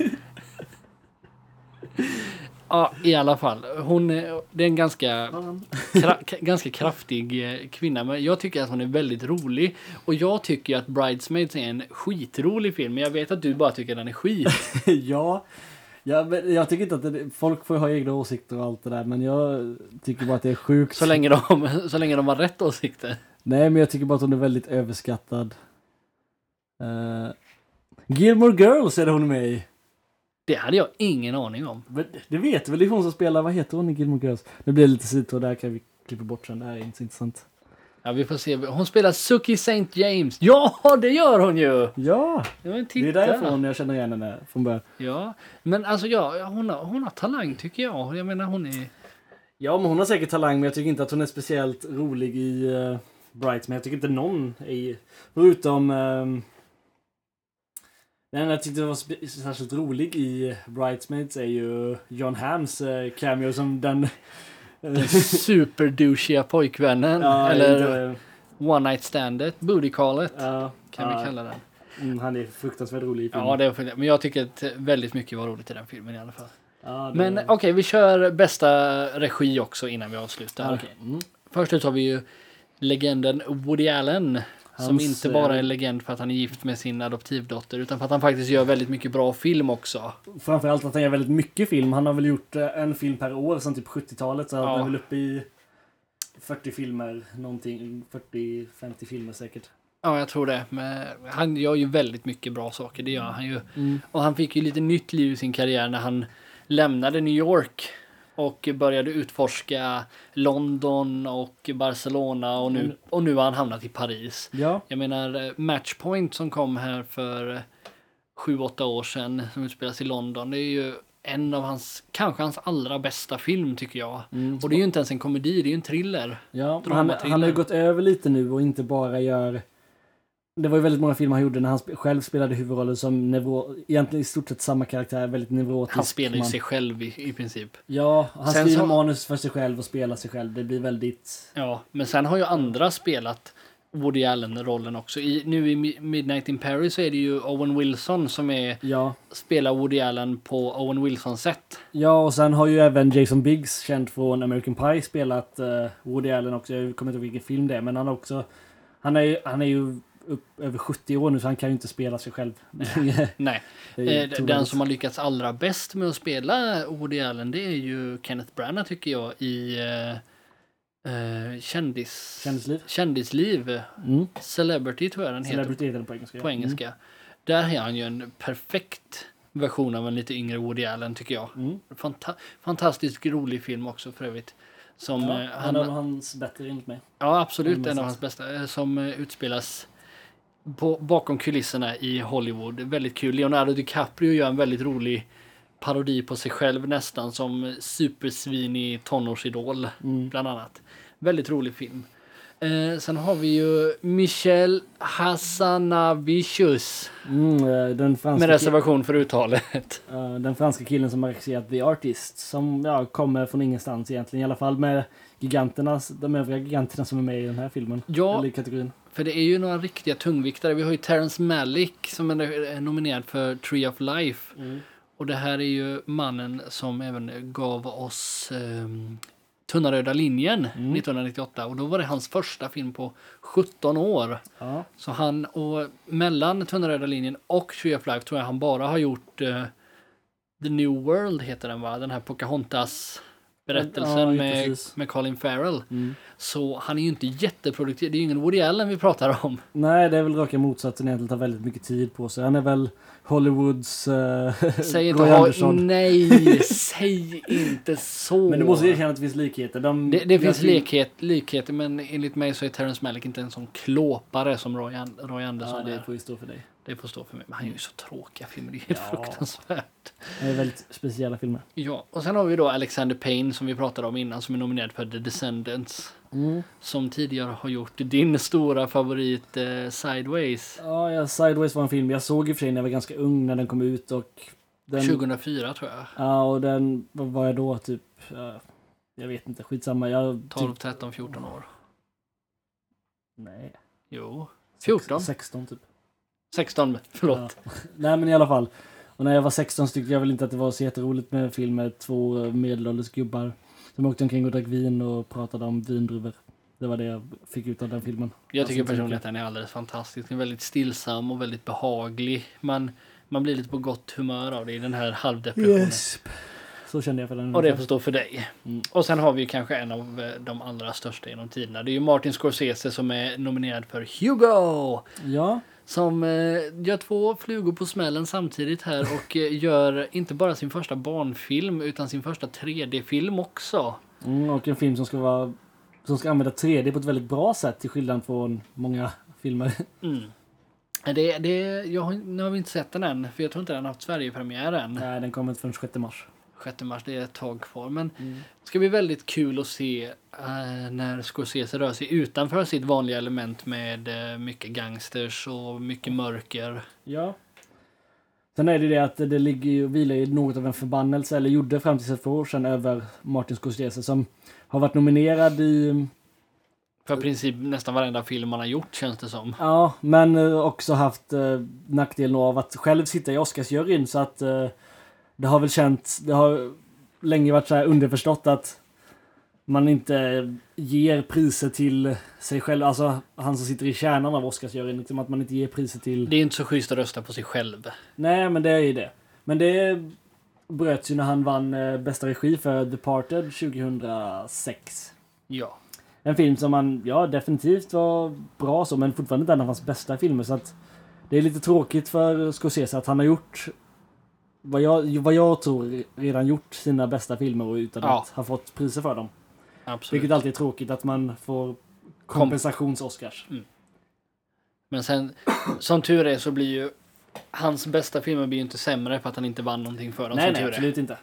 Ja, i alla fall. Hon är, det är en ganska, kra, ganska kraftig eh, kvinna, men jag tycker att hon är väldigt rolig. Och jag tycker att Bridesmaids är en skitrolig film, men jag vet att du bara tycker att den är skit. Ja, ja men jag tycker inte att det, folk får ha egna åsikter och allt det där, men jag tycker bara att det är sjukt. Så länge de, så länge de har rätt åsikter. Nej, men jag tycker bara att hon är väldigt överskattad. Uh, Gilmore Girls är det hon är med i. Det hade jag ingen aning om. Men det vet väl, det är hon som spelar, vad heter hon i Gilmore Girls? Nu blir det lite sidtråd, där kan vi klippa bort sen, det här är inte så intressant. Ja, vi får se. Hon spelar Suki Saint James. Ja, det gör hon ju! Ja, Ja, men det titta. är därifrån jag känner igen henne från början. Ja, men alltså ja, hon har, hon har talang tycker jag. Jag menar hon är... Ja, men hon har säkert talang, men jag tycker inte att hon är speciellt rolig i uh, Bright, men jag tycker inte någon är, förutom um, den enda jag tyckte var spe- särskilt rolig i Bridesmaids är ju John Hams uh, cameo som den Den superdouchiga pojkvännen. ja, eller inte, one night standet, booty callet ja, kan ja, vi kalla den. Mm, han är fruktansvärt rolig i filmen. Ja, det är, men jag tycker att väldigt mycket var roligt i den filmen i alla fall. Ja, det... Men okej, okay, vi kör bästa regi också innan vi avslutar. Ja, okay. mm. Först ut har vi ju legenden Woody Allen. Hans, som inte bara är en legend för att han är gift med sin adoptivdotter, utan för att han faktiskt gör väldigt mycket bra film också. Framförallt att han gör väldigt mycket film. Han har väl gjort en film per år sedan typ sjuttiotalet. Så ja. Han är väl uppe i fyrtio filmer, någonting, fyrtio femtio filmer säkert. Ja, jag tror det. Men han gör ju väldigt mycket bra saker, det gör han ju. Mm. Och han fick ju lite nytt liv i sin karriär när han lämnade New York och började utforska London och Barcelona och nu, och nu har han hamnat i Paris. Ja. Jag menar Matchpoint som kom här för sju åtta år sedan som utspelas i London, det är ju en av hans, kanske hans allra bästa film tycker jag. Mm. Och det är ju inte ens en komedi, det är ju en thriller. Ja, han, han har ju gått över lite nu och inte bara gör... Det var ju väldigt många filmer han gjorde när han sp- själv spelade huvudrollen som neuro... egentligen i stort sett samma karaktär, väldigt neurotisk. Han spelar ju man. sig själv i, i princip. Ja, han sen skriver så... manus för sig själv och spelar sig själv. Det blir väldigt... Ja, men sen har ju andra spelat Woody Allen-rollen också. I, nu i Midnight in Paris så är det ju Owen Wilson som är ja. spelar Woody Allen på Owen Wilsons sätt. Ja, och sen har ju även Jason Biggs, känd från American Pie, spelat uh, Woody Allen också. Jag kommer inte ihåg vilken film det är, men han har också... Han är ju... Han är ju upp över sjuttio år nu så han kan ju inte spela sig själv. Nej. eh, den som har lyckats allra bäst med att spela Woody Allen, det är ju Kenneth Branagh tycker jag i eh, eh, kändis, kändisliv. kändisliv. Mm. Celebrity tror jag den Celebrity heter. heter på engelska. På engelska. Mm. Där är han ju en perfekt version av en lite yngre Woody Allen tycker jag. Mm. Fanta- fantastiskt rolig film också för övrigt. Som, ja, eh, han, en av hans bättre enligt mig. Ja, absolut en av hans bästa. Eh, som eh, utspelas på, bakom kulisserna i Hollywood. Väldigt kul. Leonardo DiCaprio gör en väldigt rolig parodi på sig själv nästan som supersvinig tonårsidol mm. bland annat. Väldigt rolig film. Eh, sen har vi ju Michel Hazanavicius. Mm, den franska med reservation för uttalet. Uh, den franska killen som har regisserat The Artist. Som ja, kommer från ingenstans egentligen. I alla fall med giganterna, de övriga giganterna som är med i den här filmen. Ja, eller i kategorin. För det är ju några riktiga tungviktare. Vi har ju Terrence Malick som är nominerad för Tree of Life. Mm. Och det här är ju mannen som även gav oss um, Tunna röda linjen mm. nittonhundranittioåtta. Och då var det hans första film på sjutton år. Ja. Så han, och mellan Tunna röda linjen och Tree of Life tror jag han bara har gjort uh, The New World heter den va? Den här Pocahontas berättelsen ja, med, med Colin Farrell. Mm. Så han är ju inte jätteproduktiv. Det är ju ingen Woody Allen vi pratar om. Nej, det är väl raka motsatsen egentligen. Tar väldigt mycket tid på sig. Han är väl Hollywoods uh, säg inte Roy Andersson. Nej, säg inte så. Men du måste erkänna att det finns likheter. De, det det finns likhet, likheter, men enligt mig så är Terrence Malick inte en sån klåpare som Roy, An- Roy Anderson ja, det är. får ju stå för dig. Det får stå för mig. Men han är ju så tråkiga filmer. Det är helt ja. fruktansvärt. Det är väldigt speciella filmer. Ja, och sen har vi då Alexander Payne som vi pratade om innan som är nominerad för The Descendants. Mm. Som tidigare har gjort din stora favorit eh, Sideways. Ja, ja, Sideways var en film jag såg i och för sig när jag var ganska ung när den kom ut. Och den, tjugohundrafyra tror jag. Ja, och den vad var jag då typ... Uh, jag vet inte, skitsamma. Jag, tolv, tretton, fjorton år. Nej. Jo. fjorton. sexton typ. sexton, förlåt. Ja. Nej, men i alla fall. Och när jag var sexton så tyckte jag väl inte att det var så jätteroligt med film med två medelålders gubbar som åkte omkring och drack vin och pratade om vindruvor. Det var det jag fick ut av den filmen. Jag tycker personligen att den är alldeles fantastisk. Den är väldigt stillsam och väldigt behaglig. Man, man blir lite på gott humör av det i den här halvdepressionen. Yes. Så kände jag för den. Och det får stå för dig. Mm. Och sen har vi kanske en av de allra största genom tiderna. Det är ju Martin Scorsese som är nominerad för Hugo. Ja. Som eh, gör två flugor på smällen samtidigt här och eh, gör inte bara sin första barnfilm utan sin första tre D-film också. Mm, och en film som ska vara som ska använda tre D på ett väldigt bra sätt till skillnad från många filmer. Mm. Det, det, jag har, nu har vi inte sett den än för jag tror inte den har haft Sverigepremiär än. Nej, den kommer inte förrän sjätte mars. sjätte mars, det är ett tag kvar. Men mm. det ska bli väldigt kul att se äh, när Scorsese rör sig utanför sitt vanliga element med äh, mycket gangsters och mycket mörker. Ja. Sen är det det att det ligger ju, vilar ju något av en förbannelse, eller gjorde fram till ett år sedan över Martin Scorsese som har varit nominerad i För i princip nästan varenda film man har gjort, känns det som. Ja, men eh, också haft eh, nackdelen av att själv sitta i Oscarsjuryn, så att eh, det har väl känts, det har länge varit så här underförstått att man inte ger priser till sig själv, alltså han som sitter i kärnan av Oscarsjuryn, liksom att man inte ger priser till... Det är inte så schysst att rösta på sig själv. Nej, men det är ju det. Men det bröts ju när han vann eh, bästa regi för Departed tjugohundrasex. Ja. En film som man, ja, definitivt var bra så, men fortfarande inte en av hans bästa filmer, så att det är lite tråkigt för Scorsese att han har gjort vad jag, vad jag tror redan gjort sina bästa filmer utan Ja. att ha fått priser för dem. Absolut. Vilket alltid är tråkigt att man får kompensations-Oscars. Mm. Men sen, som tur är så blir ju hans bästa filmer blir ju inte sämre för att han inte vann någonting för dem. Nej, som nej, tur är. absolut inte.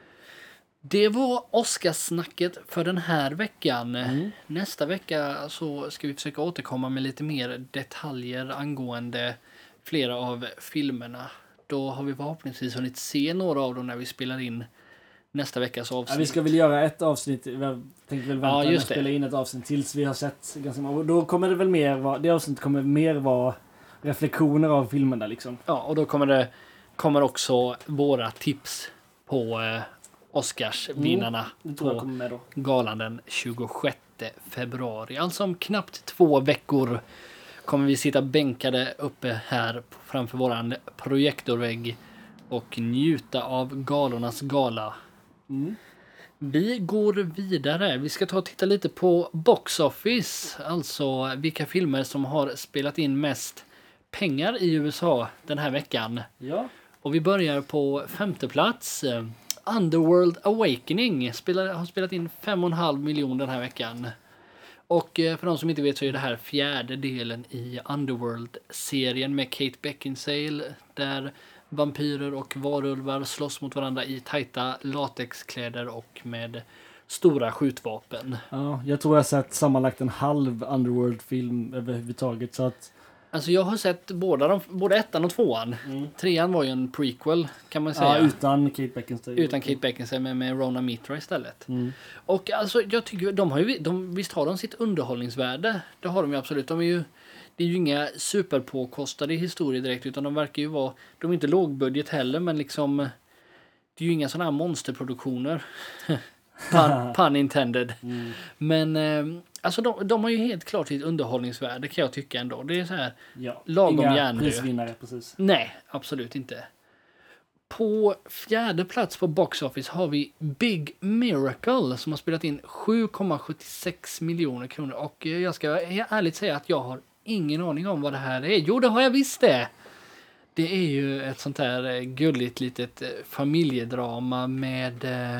Det var Oscarssnacket för den här veckan. Mm. Nästa vecka så ska vi försöka återkomma med lite mer detaljer angående flera av filmerna. Då har vi förhoppningsvis hunnit se några av dem när vi spelar in nästa veckas avsnitt. Ja, vi ska väl göra ett avsnitt, jag tänkte väl vänta Ja, med just att det. spela in ett avsnitt tills vi har sett ganska många. Och då kommer det väl mer vara, det avsnittet kommer mer vara reflektioner av filmerna liksom. Ja, och då kommer det kommer också våra tips på eh, Oscarsvinnarna Det tror jag på kommer med då. galan den tjugosjätte februari. Alltså om knappt två veckor kommer vi sitta bänkade uppe här framför våran projektorvägg och njuta av galornas gala. Mm. Vi går vidare. Vi ska ta och titta lite på Box Office, alltså vilka filmer som har spelat in mest pengar i U S A den här veckan. Ja. Och vi börjar på femte plats. Underworld Awakening spelar, har spelat in fem och en halv miljon den här veckan. Och eh, för de som inte vet så är det här fjärde delen i Underworld-serien med Kate Beckinsale, där vampyrer och varulvar slåss mot varandra i tajta latexkläder och med stora skjutvapen. Ja, jag tror jag har sett sammanlagt en halv Underworld-film överhuvudtaget, så att... Alltså jag har sett båda, de, både ettan och tvåan. Mm. Trean var ju en prequel kan man säga. Ja, utan Kate Beckinsale. Utan Kate Beckinsale men med Rona Mitra istället. Mm. Och alltså jag tycker de har ju de, visst har de sitt underhållningsvärde. Det har de ju absolut. De är ju det är ju inga superpåkostade historier direkt, utan de verkar ju vara, de är inte lågbudget heller, men liksom det är ju inga sådana här monsterproduktioner. pun, pun intended. Mm. Men eh, alltså de, de har ju helt klart sitt underhållningsvärde kan jag tycka ändå. Det är så här Ja. lagom Inga hjärndö. prisvinnare, precis. Nej, absolut inte. På fjärde plats på Box Office har vi Big Miracle som har spelat in sju komma sjuttiosex miljoner kronor. Och jag ska ärligt säga att jag har ingen aning om vad det här är. Jo, det har jag visst det! Det är ju ett sånt här gulligt litet familjedrama med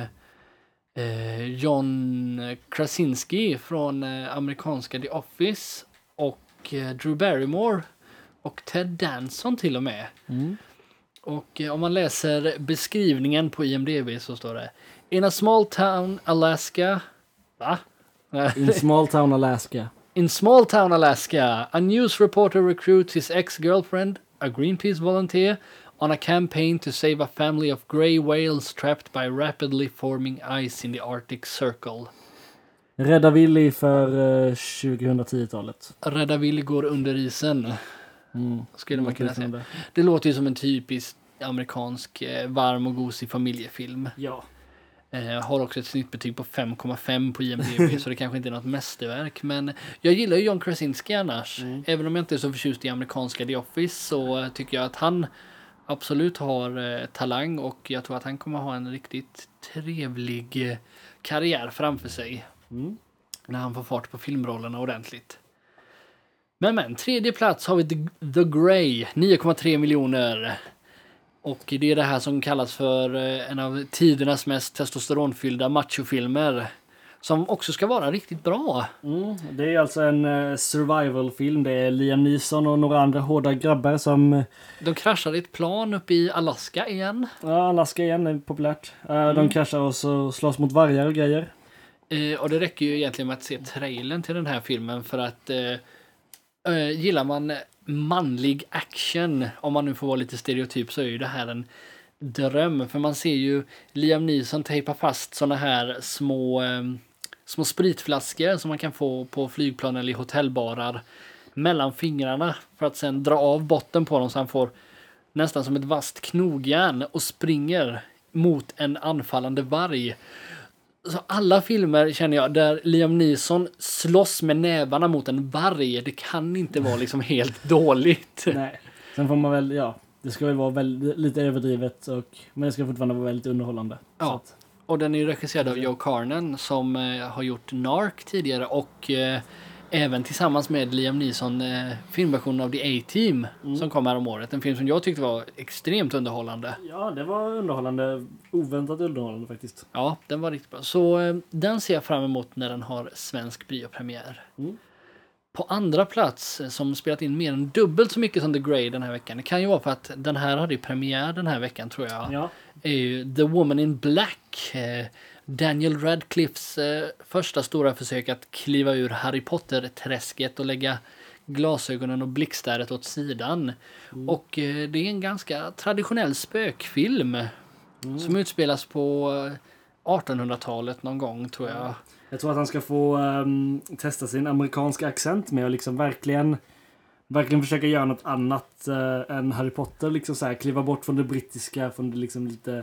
eh, John Krasinski från eh, amerikanska The Office och eh, Drew Barrymore och Ted Danson till och med. Mm. Och eh, om man läser beskrivningen på I M D B så står det: In a small town Alaska. Va? In small town Alaska. In small town Alaska, a news reporter recruits his ex-girlfriend, a Greenpeace volunteer, on a campaign to save a family of grey whales trapped by rapidly forming ice in the Arctic Circle. Rädda Willy för eh, tjugohundratio-talet. Rädda Willy går under isen, Mm. skulle man kunna säga. Det låter ju som en typisk amerikansk eh, varm och gosig familjefilm. Ja. Eh, har också ett snittbetyg på fem komma fem på I M D B så det kanske inte är något mästerverk, men jag gillar ju John Krasinski annars. Mm. Även om jag inte är så förtjust i amerikanska The Office så eh, tycker jag att han absolut har eh, talang, och jag tror att han kommer ha en riktigt trevlig eh, karriär framför sig Mm. när han får fart på filmrollerna ordentligt. Men men, tredje plats har vi The, The Grey, nio komma tre miljoner. Och det är det här som kallas för eh, en av tidernas mest testosteronfyllda machofilmer. Som också ska vara riktigt bra. Mm. Det är alltså en uh, survival-film. Det är Liam Neeson och några andra hårda grabbar som... Uh, De kraschar i ett plan uppe i Alaska igen. ja, Alaska igen är populärt. Uh, Mm. De kraschar och så slåss mot vargar och grejer. Eh, och det räcker ju egentligen med att se trailern till den här filmen för att eh, eh, gillar man manlig action, om man nu får vara lite stereotyp, så är ju det här en dröm. För man ser ju Liam Neeson tejpa fast såna här små eh, små spritflaskor som man kan få på flygplan eller i hotellbarar mellan fingrarna för att sen dra av botten på dem så han får nästan som ett vasst knogjärn och springer mot en anfallande varg. Så alla filmer känner jag där Liam Neeson slåss med nävarna mot en varg, det kan inte vara liksom helt dåligt. Nej. Sen får man väl, ja, det ska väl vara väldigt, lite överdrivet och, men det ska fortfarande vara väldigt underhållande. Ja. Så att, Och den är ju regisserad av Joe Carnan som eh, har gjort Narc tidigare och eh, även tillsammans med Liam Neeson eh, filmversionen av The A-Team Mm. som kom här om året. En film som jag tyckte var extremt underhållande. ja, det var underhållande, oväntat underhållande faktiskt. Ja, den var riktigt bra. Så eh, den ser jag fram emot när den har svensk biopremiär. Mm. På andra plats, eh, som spelat in mer än dubbelt så mycket som The Grey den här veckan. Det kan ju vara för att den här hade ju premiär den här veckan tror jag. Ja. Är ju The Woman in Black. Eh, Daniel Radcliffes eh, första stora försök att kliva ur Harry Potter-träsket och lägga glasögonen och blixtäret åt sidan. Mm. Och eh, det är en ganska traditionell spökfilm Mm. som utspelas på eh, artonhundratalet någon gång tror jag. Jag tror att han ska få um, testa sin amerikanska accent med och liksom verkligen verkligen försöka göra något annat uh, än Harry Potter. Liksom så här, kliva bort från det brittiska, från det liksom lite...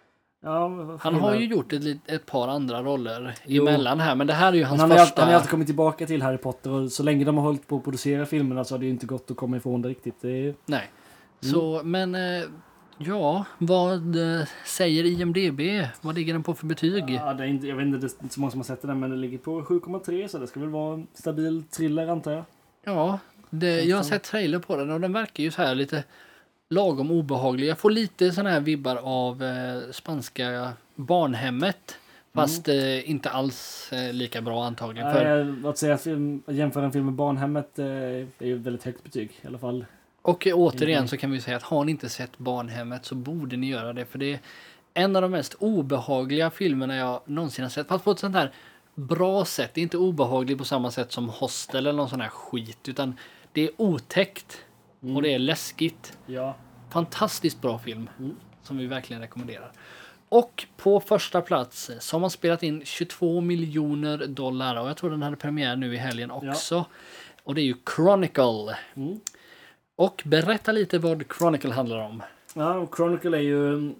Ja, Han har ju gjort ett, lit- ett par andra roller Jo. emellan här, men det här är ju hans han, har, första... han har alltid kommit tillbaka till Harry Potter och så länge de har hållit på att producera filmerna så har det ju inte gått att komma ifrån det riktigt. Det är... Nej. Så, men eh, ja, vad eh, säger I M D B? Vad ligger den på för betyg? Ja, det är inte, jag vet inte, det är inte så många som har sett den men det ligger på sju komma tre så det ska väl vara en stabil thriller antar jag. Ja, det, jag har sett trailer på den och den verkar ju så här lite lagom obehaglig. Jag får lite såna här vibbar av eh, spanska barnhemmet. Fast eh, inte alls eh, lika bra antagligen. För, Nej, att säga att, film, att jämföra en film med Barnhemmet eh, är ju ett väldigt högt betyg i alla fall. och eh, återigen så kan vi säga att har ni inte sett Barnhemmet så borde ni göra det. För det är en av de mest obehagliga filmerna jag någonsin har sett. Fast på ett sånt här bra sätt. Det är inte obehagligt på samma sätt som Hostel eller någon sån här skit. Utan det är otäckt Mm. och det är läskigt. Ja. Fantastiskt bra film Mm. som vi verkligen rekommenderar. Och på första plats så har man spelat in tjugotvå miljoner dollar och jag tror den hade premiär nu i helgen också. Och det är ju Chronicle. Mm. Och berätta lite vad Chronicle handlar om. Ja, och Chronicle är ju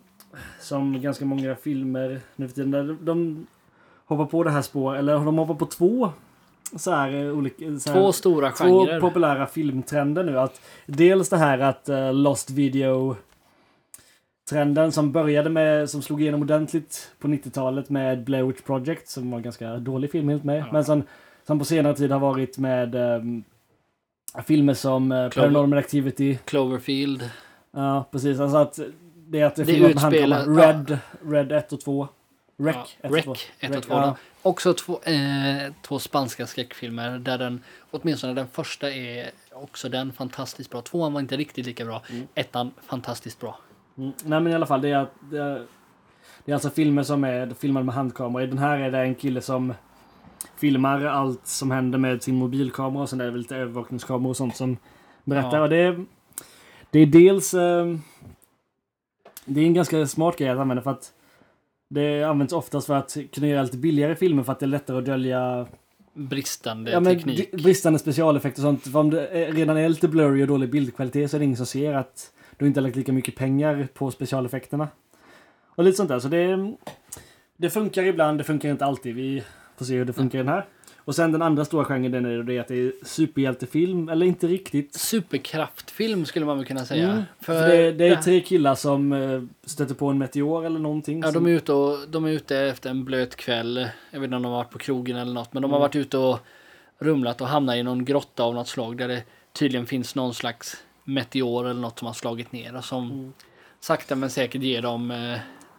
som ganska många filmer nu för tiden. Där de hoppar på det här spår, eller de hoppar på två så här olika så här, Två stora två genrer. populära filmtrender nu. Att dels det här att uh, Lost Video trenden som började med, som slog igenom ordentligt på nittiotalet med Blair Witch Project som var en ganska dålig film helt med. Ja. Men som, som på senare tid har varit med um, filmer som uh, Clover- Paranormal Activity. Cloverfield. Ja, precis. Alltså att det är att det, Det filmer med utspelar- handlar om Red, Red ett och två. Rec Ja, ett Rec och två. ett och Rec, två. ja. då. Också två, eh, två spanska skräckfilmer där den, åtminstone den första är också den fantastiskt bra. Tvåan var inte riktigt lika bra. Mm. Ettan fantastiskt bra. Mm. Nej men i alla fall, det är, att- det är, det är alltså filmer som är filmade med handkamera. I den här är det en kille som filmar allt som händer med sin mobilkamera och sen är det väl lite övervakningskameror och sånt som berättar. Ja. Och det, är, det är dels... Eh, det är en ganska smart grej att använda för att det används oftast för att kunna göra lite billigare filmer för att det är lättare att dölja Bristande ja, men teknik. d- bristande specialeffekter och sånt. För om det är, redan är lite blurry och dålig bildkvalitet så är det ingen som ser att du inte har lagt lika mycket pengar på specialeffekterna. Och lite sånt där. Så det, det funkar ibland, det funkar inte alltid. Vi får se hur det funkar i den här. Och sen den andra stora genren den är det att det är superhjältefilm, eller inte riktigt. Superkraftfilm skulle man väl kunna säga. Mm, För, För det, det är det- tre killar som eh, stöter på en meteor eller någonting. Ja, som, de är, ute och, de är ute efter en blöt kväll. Jag vet inte om de har varit på krogen eller något. Men de har Mm. varit ute och rumlat och hamnat i någon grotta av något slag. Där det tydligen finns någon slags meteor eller något som har slagit ner. Och som Mm. sakta men säkert ger dem eh,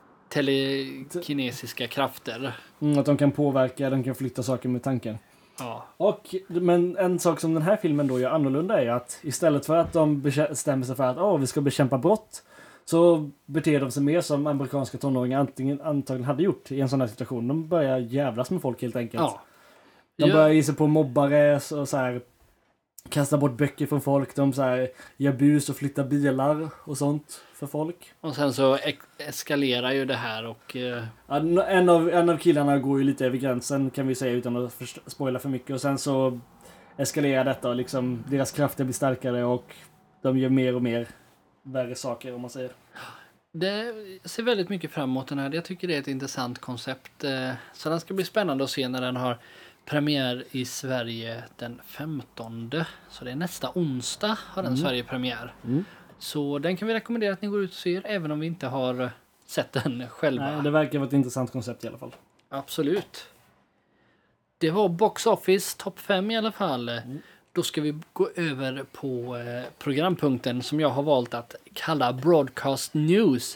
telekinesiska krafter. Mm, att de kan påverka, de kan flytta saker med tanken. Ja. Och, men en sak som den här filmen då gör annorlunda är att istället för att de bestämmer sig för att oh, vi ska bekämpa brott så beter de sig mer som amerikanska tonåringar antingen, antagligen hade gjort i en sån här situation. De börjar jävlas med folk helt enkelt. Ja. De Ja. börjar ge sig på mobbare och så här kastar bort böcker från folk. De så här, gör bus och flyttar bilar och sånt för folk. Och sen så eskalerar ju det här och... Uh... Ja, en, av, en av killarna går ju lite över gränsen kan vi säga utan att först- spoila för mycket. Och sen så eskalerar detta och liksom deras krafter blir starkare och de gör mer och mer värre saker om man säger. Det ser väldigt mycket fram emot den här. Jag tycker det är ett intressant koncept. Så den ska bli spännande att se när den har premiär i Sverige den femtonde. Så det är nästa onsdag har den Mm. Sverige premiär. Mm. Så den kan vi rekommendera att ni går ut och ser även om vi inte har sett den själva. Nej, det verkar vara ett intressant koncept i alla fall. Absolut. Det var Box Office topp fem i alla fall. Mm. Då ska vi gå över på eh, programpunkten som jag har valt att kalla Broadcast News.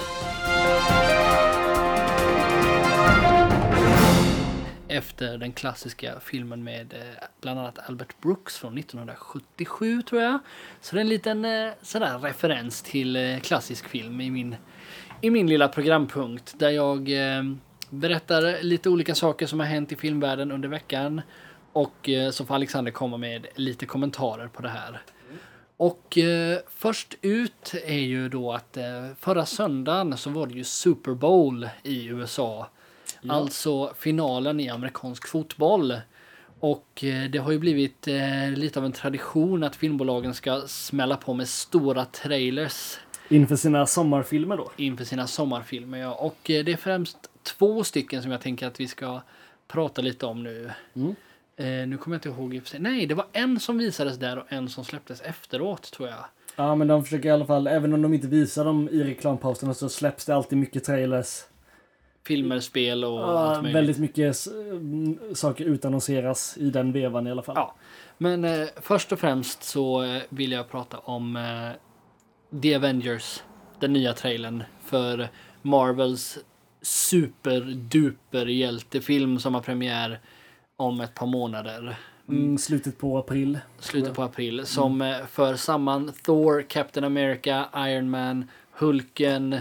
Efter den klassiska filmen med eh, bland annat Albert Brooks från nittonhundrasjuttiosju tror jag. Så det är en liten eh, sådär referens till eh, klassisk film i min, i min lilla programpunkt. Där jag eh, berättar lite olika saker som har hänt i filmvärlden under veckan. Och eh, så får Alexander komma med lite kommentarer på det här. Och eh, först ut är ju då att eh, förra söndagen så var det ju Super Bowl i U S A. Ja. Alltså finalen i amerikansk fotboll. Och eh, det har ju blivit eh, lite av en tradition att filmbolagen ska smälla på med stora trailers. Inför sina sommarfilmer då? Inför sina sommarfilmer, ja. Och eh, det är främst två stycken som jag tänker att vi ska prata lite om nu. Mm. Eh, nu kommer jag inte ihåg i och för sig. Nej, det var en som visades där och en som släpptes efteråt, tror jag. Ja, men de försöker i alla fall, även om de inte visar dem i reklampauserna så släpps det alltid mycket trailers. Filmer, spel och Ja, allt möjligt. väldigt mycket s- m- saker utannonseras i den vevan i alla fall. Ja, men eh, först och främst så eh, vill jag prata om eh, The Avengers, den nya trailern för Marvels superduper hjältefilm som har premiär om ett par månader. Mm, slutet på april. Slutet på april. Som eh, för samman Thor, Captain America, Iron Man, Hulken,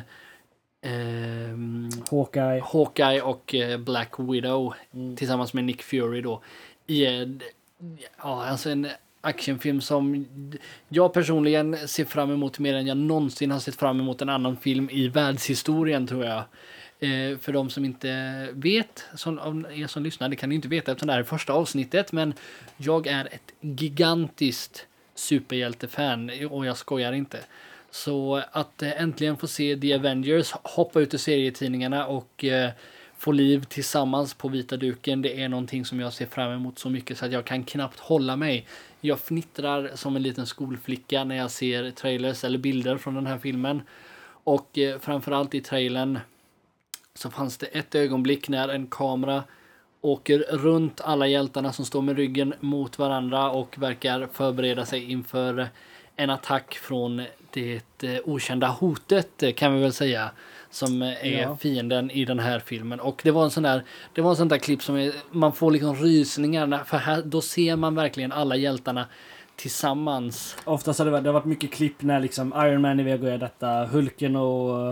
ehm, Hawkeye. Hawkeye och eh, Black Widow Mm. tillsammans med Nick Fury då. I en, ja, alltså en actionfilm som jag personligen ser fram emot mer än jag någonsin har sett fram emot en annan film i världshistorien, tror jag. Eh, för de som inte vet, som, om er som lyssnar, det kan ni inte veta eftersom det här är första avsnittet, men jag är ett gigantiskt superhjältefan och jag skojar inte. Så att eh, äntligen få se The Avengers hoppa ut ur serietidningarna och eh, få liv tillsammans på vita duken, det är någonting som jag ser fram emot så mycket så att jag kan knappt hålla mig. Jag fnittrar som en liten skolflicka när jag ser trailers eller bilder från den här filmen. Och eh, framförallt i trailern så fanns det ett ögonblick när en kamera åker runt alla hjältarna som står med ryggen mot varandra och verkar förbereda sig inför en attack från det eh, okända hotet, eh, kan vi väl säga, som eh, är Ja. fienden i den här filmen. Och det var en sån där, det var en sån där klipp som är, man får liksom rysningar när, för här, då ser man verkligen alla hjältarna tillsammans. Oftast har det varit, det har varit mycket klipp när liksom Iron Man är väg och gör detta. Hulken och...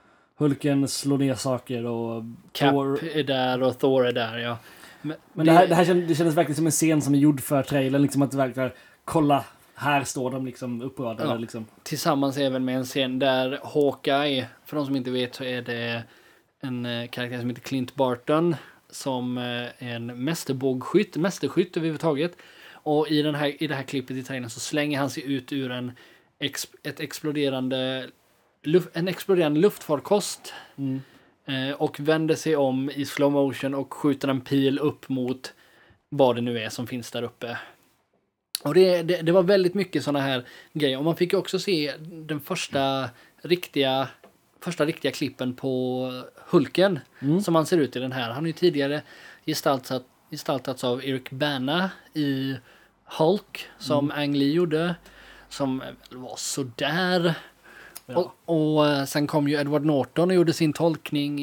Hulken slår ner saker och... Cap Thor- är där och Thor är där, ja. Men, Men det här, det här kändes, det kändes verkligen som en scen som är gjord för trailern. Liksom att det verkar... Kolla, här står de liksom uppradade. Ja. Liksom. Tillsammans även med en scen där Hawkeye, för de som inte vet så är det en eh, karaktär som heter Clint Barton som eh, är en mästerbågskytt, mästerskytt överhuvudtaget. Och i, den här, i det här klippet i trailern så slänger han sig ut ur en ex, ett exploderande luft, en exploderande luftfarkost Mm. eh, och vänder sig om i slow motion och skjuter en pil upp mot vad det nu är som finns där uppe. Och det, det, det var väldigt mycket såna här grejer. Och man fick ju också se den första riktiga, första riktiga klippen på Hulken. Mm. Som han ser ut i den här. Han har ju tidigare gestaltat, gestaltats av Eric Bana i Hulk. Som Mm. Ang Lee gjorde. Som väl var sådär. Ja. Och, och eh, sen kom ju Edward Norton och gjorde sin tolkning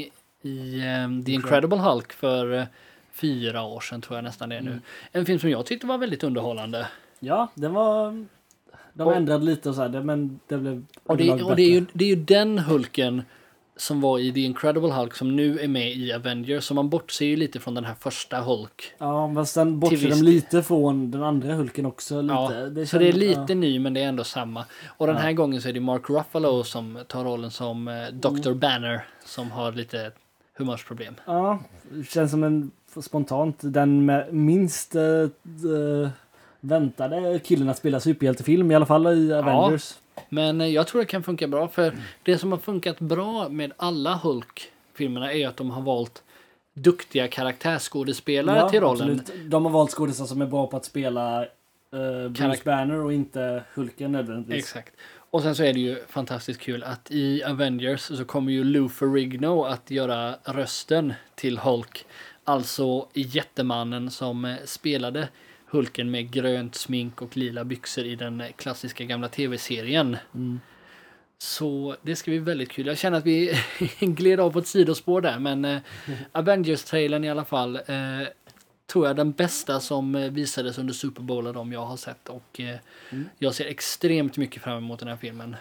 i um, The Incredible Hulk för uh, fyra år sedan, tror jag nästan det är nu. Mm. En film som jag tyckte var väldigt underhållande. Ja, den var... De Och- ändrade lite och så här, det- men det blev Och det, överlag och det, är ju, bättre. det är ju den Hulken som var i The Incredible Hulk som nu är med i Avengers. Så man bortser ju lite från den här första Hulk. Ja, men sen bortser Till de viss- lite från den andra Hulken också. Lite. Ja, det så det är känns- lite ja. ny men det är ändå samma. Och den Ja. här gången så är det Mark Ruffalo som tar rollen som eh, doktor Banner som har lite humörsproblem. Ja, det känns som en spontant den med minst äh, äh, väntade killen att spela superhjältefilm i alla fall i Avengers. Men eh, jag tror det kan funka bra för det som har funkat bra med alla Hulk-filmerna är att de har valt duktiga karaktärsskådespelare Ja, till rollen. absolut. De har valt skådespelare som är bra på att spela äh, Bruce Karak- Banner och inte Hulken nödvändigtvis. Exakt. Och sen så är det ju fantastiskt kul att i Avengers så kommer ju Lou Ferrigno att göra rösten till Hulk. Alltså jättemannen som eh, spelade Hulken med grönt smink och lila byxor i den eh, klassiska gamla tv-serien. Mm. Så det ska bli väldigt kul. Jag känner att vi gled av på ett sidospår där men eh, Avengers-trailern i alla fall eh, tror jag den bästa som eh, visades under Super Bowl av dem jag har sett och eh, Mm. jag ser extremt mycket fram emot den här filmen.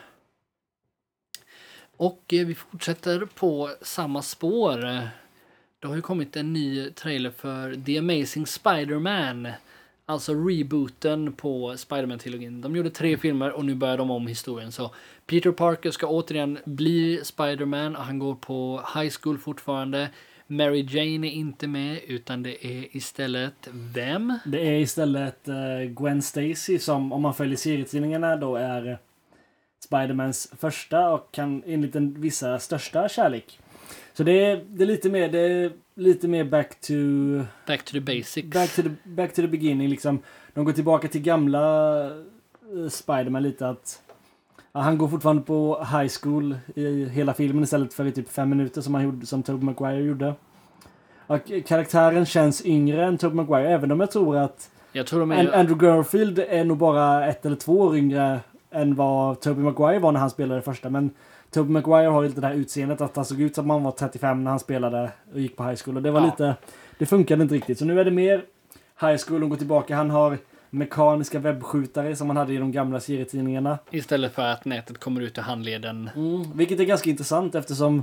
Och eh, vi fortsätter på samma spår. Eh, Det har ju kommit en ny trailer för The Amazing Spider-Man. Alltså rebooten på Spider-Man-trilogin. De gjorde tre filmer och nu börjar de om historien. Så Peter Parker ska återigen bli Spider-Man. Han går på high school fortfarande. Mary Jane är inte med utan det är istället vem? Det är istället äh, Gwen Stacy som om man följer serietidningarna då är äh, Spider-Mans första och kan enligt en vissa största kärlek. Så det är, det är lite mer det är lite mer back to Back to the basics. back to the, back to the beginning liksom. De går tillbaka till gamla uh, Spider-Man lite att ja, han går fortfarande på high school i hela filmen istället för i typ fem minuter som han gjorde som Tobey Maguire gjorde. Och karaktären känns yngre än Tobey Maguire även om jag tror att Jag tror de är... And- Andrew Garfield är nog bara ett eller två år yngre än vad Tobey Maguire var när han spelade första. Men Tobey Maguire har ju lite det här utseendet att han såg ut som han var trettiofem när han spelade och gick på high school. Och det var Ja. lite... Det funkade inte riktigt. Så nu är det mer high school och går tillbaka. Han har mekaniska webbskjutare som han hade i de gamla serietidningarna. Istället för att nätet kommer ut i handleden. Mm, vilket är ganska intressant eftersom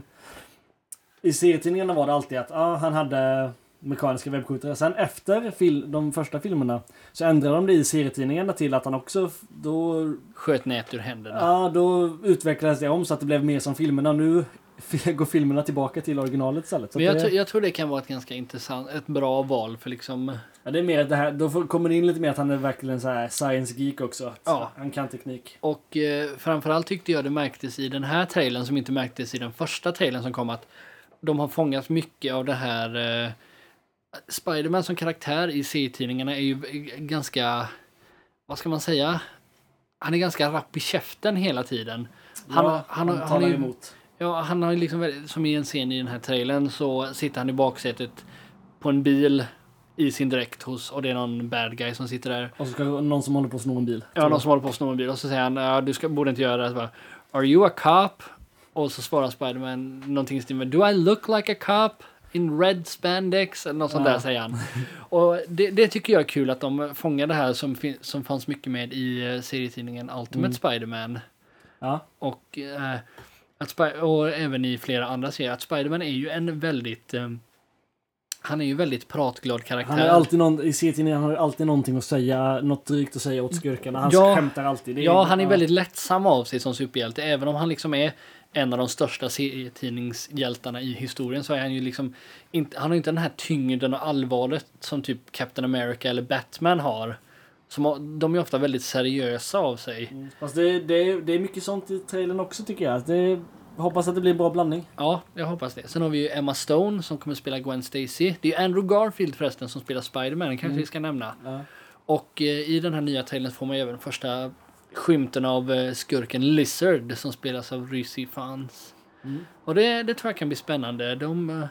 i serietidningarna var det alltid att ah, han hade mekaniska webbskjutare. Sen efter fil- de första filmerna så ändrade de det i serietidningarna till att han också f- då, Sköt nät ur händerna. ja, då utvecklades det om så att det blev mer som filmerna. Nu f- går filmerna tillbaka till originalet istället. Så Men jag, det, tr- jag tror det kan vara ett ganska intressant, ett bra val för liksom... ja, det är mer det här, då får, kommer det in lite mer att han är verkligen så här science geek också. Att Ja. Han kan teknik. Och eh, framförallt tyckte jag det märktes i den här trailern som inte märktes i den första trailern som kom att de har fångat mycket av det här eh, Spider-Man som karaktär i serietidningarna är ju ganska, vad ska man säga? Han är ganska rapp i käften hela tiden. Han, Ja, han, han, han han, talar är ju, emot. ja, han har ju liksom, väldigt- som i en scen i den här trailern så sitter han i baksätet på en bil i sin dräkt hos, och det är någon bad guy som sitter där. Och så ska någon som håller på att sno en bil. Ja, någon som håller på att sno en bil. Och så säger han, ja, du ska, borde inte göra det. Så bara, are you a cop? Och så svarar Spider-Man någonting i stil med, do I look like a cop in red spandex? Eller något sånt Ja. där säger han. Och det, det tycker jag är kul att de fångar det här som, fin- som fanns mycket med i uh, serietidningen Ultimate Mm. Spider-Man. Ja. Och, eh, att Spi- och även i flera andra serier. Att Spider-Man är ju en väldigt... eh, han är ju väldigt pratglad karaktär. Han har alltid någon, i serietidningen har han alltid någonting att säga, något drygt att säga åt skurkarna. Han Ja. skämtar alltid. Det är, Ja, han är väldigt lättsam av sig som superhjälte. Även om han liksom är en av de största serietidningshjältarna i historien så är han ju liksom inte, han har inte den här tyngden och allvaret som typ Captain America eller Batman har. Som, har- de är ofta väldigt seriösa av sig. Mm. Fast det, det, det är mycket sånt i trailern också tycker jag. Det, hoppas att det blir en bra blandning. Ja, jag hoppas det. Sen har vi ju Emma Stone som kommer spela Gwen Stacy. Det är ju Andrew Garfield förresten som spelar Spider-Man, kanske Mm. vi ska nämna. Ja. Och eh, i den här nya trailern får man ju även första skymten av eh, skurken Lizard som spelas av Rhys Ifans. Mm. Och det, det tror jag kan bli spännande. De, eh,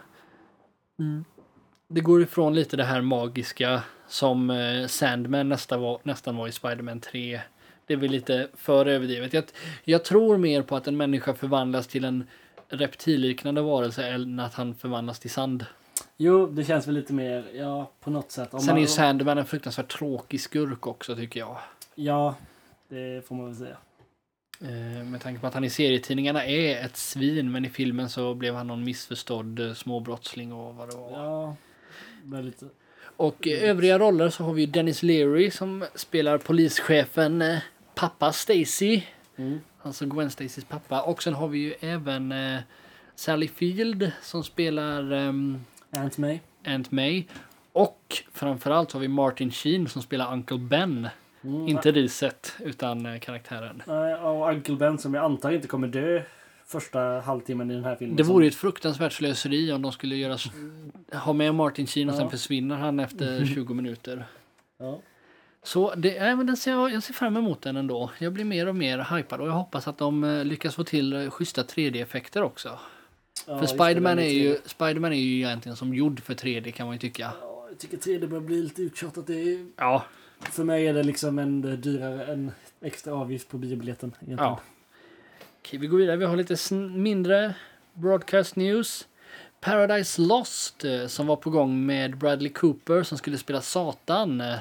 mm. Det går ifrån lite det här magiska som eh, Sandman nästa var, nästan var i Spider-Man tre. Det är väl lite för överdrivet. Jag, jag tror mer på att en människa förvandlas till en reptilliknande varelse än att han förvandlas till sand. Jo, det känns väl lite mer, ja, på något sätt. Om Sen man, är ju Sandman en fruktansvärt tråkig skurk också tycker jag. Ja, det får man väl säga. Eh, med tanke på att han i serietidningarna är ett svin, men i filmen så blev han någon missförstådd eh, småbrottsling och vad det var. Ja, väldigt. Och eh, övriga roller så har vi Dennis Leary som spelar polischefen eh, pappa Stacy. Mm. Alltså Gwen Stacys pappa. Och sen har vi ju även eh, Sally Field som spelar um, Aunt May. Aunt May. Och framförallt har vi Martin Sheen som spelar Uncle Ben. Mm. Inte riset utan eh, karaktären. Nej, och Uncle Ben som jag antar inte kommer dö första halvtimmen i den här filmen. Det vore ju ett fruktansvärt slöseri om de skulle göra s- ha med Martin Sheen och Ja. sen försvinner han efter tjugo minuter. Ja. Så det, äh, men den ser jag, jag ser fram emot den ändå. Jag blir mer och mer hypad och jag hoppas att de eh, lyckas få till eh, schyssta tre D-effekter också. Ja, För just det, Spider-Man den är, tre D. ju, Spider-Man är ju egentligen som gjord för tre D kan man ju tycka. Ja, jag tycker tre D börjar bli lite uttjatat. Det är, Ja, för mig är det liksom en eh, dyrare, en extra avgift på biobiljetten. Egentligen. ja. Okej, vi går vidare. Vi har lite sn- mindre broadcast news. Paradise Lost eh, som var på gång med Bradley Cooper som skulle spela Satan. eh,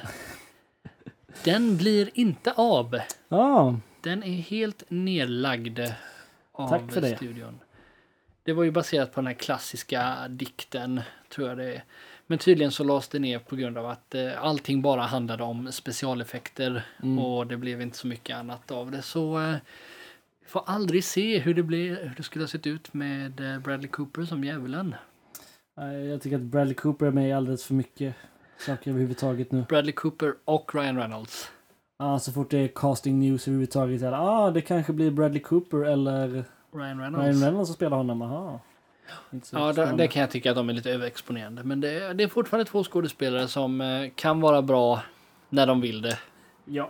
Den blir inte av. Ja, Den är helt nedlagd av Tack för det. studion. Det var ju baserat på den här klassiska dikten, tror jag det är. Men tydligen så lades det ner på grund av att eh, allting bara handlade om specialeffekter Mm. och det blev inte så mycket annat av det. Så eh, vi får aldrig se hur det, blir, hur det skulle ha sett ut med eh, Bradley Cooper som djävulen. nej, jag tycker att Bradley Cooper är med i alldeles för mycket saker överhuvudtaget nu. Bradley Cooper och Ryan Reynolds. Ja, så fort det är casting news överhuvudtaget. Ja, ah, det kanske blir Bradley Cooper eller Ryan Reynolds. Ryan Reynolds som spelar honom. Aha. Inte så Ja, det, spännande. det kan jag tycka att de är lite överexponerande. Men det, det är fortfarande två skådespelare som eh, kan vara bra när de vill det. Ja.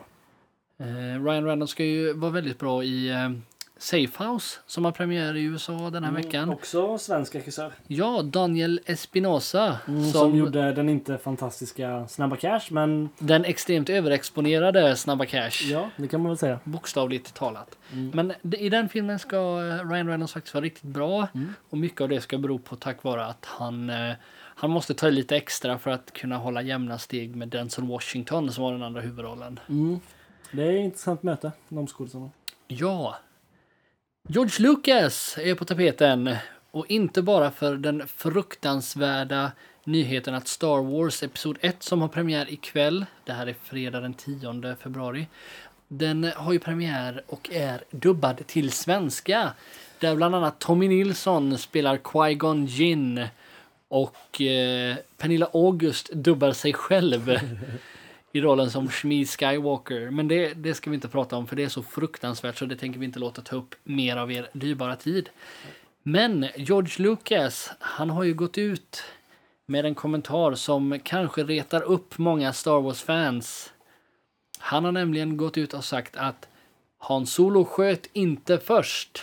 Eh, Ryan Reynolds ska ju vara väldigt bra i eh, Safe House som har premiär i U S A den här Mm, veckan. också svensk regissör. Ja, Daniel Espinosa. Mm, som, som gjorde den inte fantastiska Snabba Cash, men den extremt överexponerade Snabba Cash. ja, det kan man väl säga. Bokstavligt talat. Mm. Men d- i den filmen ska eh, Ryan Reynolds faktiskt vara riktigt bra. Mm. Och mycket av det ska bero på tack vare att han, eh, han måste ta i lite extra för att kunna hålla jämna steg med Denzel Washington som var den andra huvudrollen. Mm. Det är ett intressant möte, de skådespelarna. Ja. George Lucas är på tapeten. Och inte bara för den fruktansvärda nyheten att Star Wars Episod ett som har premiär ikväll. Det här är fredag den tionde februari. Den har ju premiär och är dubbad till svenska. Där bland annat Tommy Nilsson spelar Qui-Gon Jinn. Och eh, Pernilla August dubbar sig själv i rollen som Shmi Skywalker. Men det, det ska vi inte prata om för det är så fruktansvärt så det tänker vi inte låta ta upp mer av er dyrbara tid. Men George Lucas, han har ju gått ut med en kommentar som kanske retar upp många Star Wars-fans. Han har nämligen gått ut och sagt att Han Solo sköt inte först.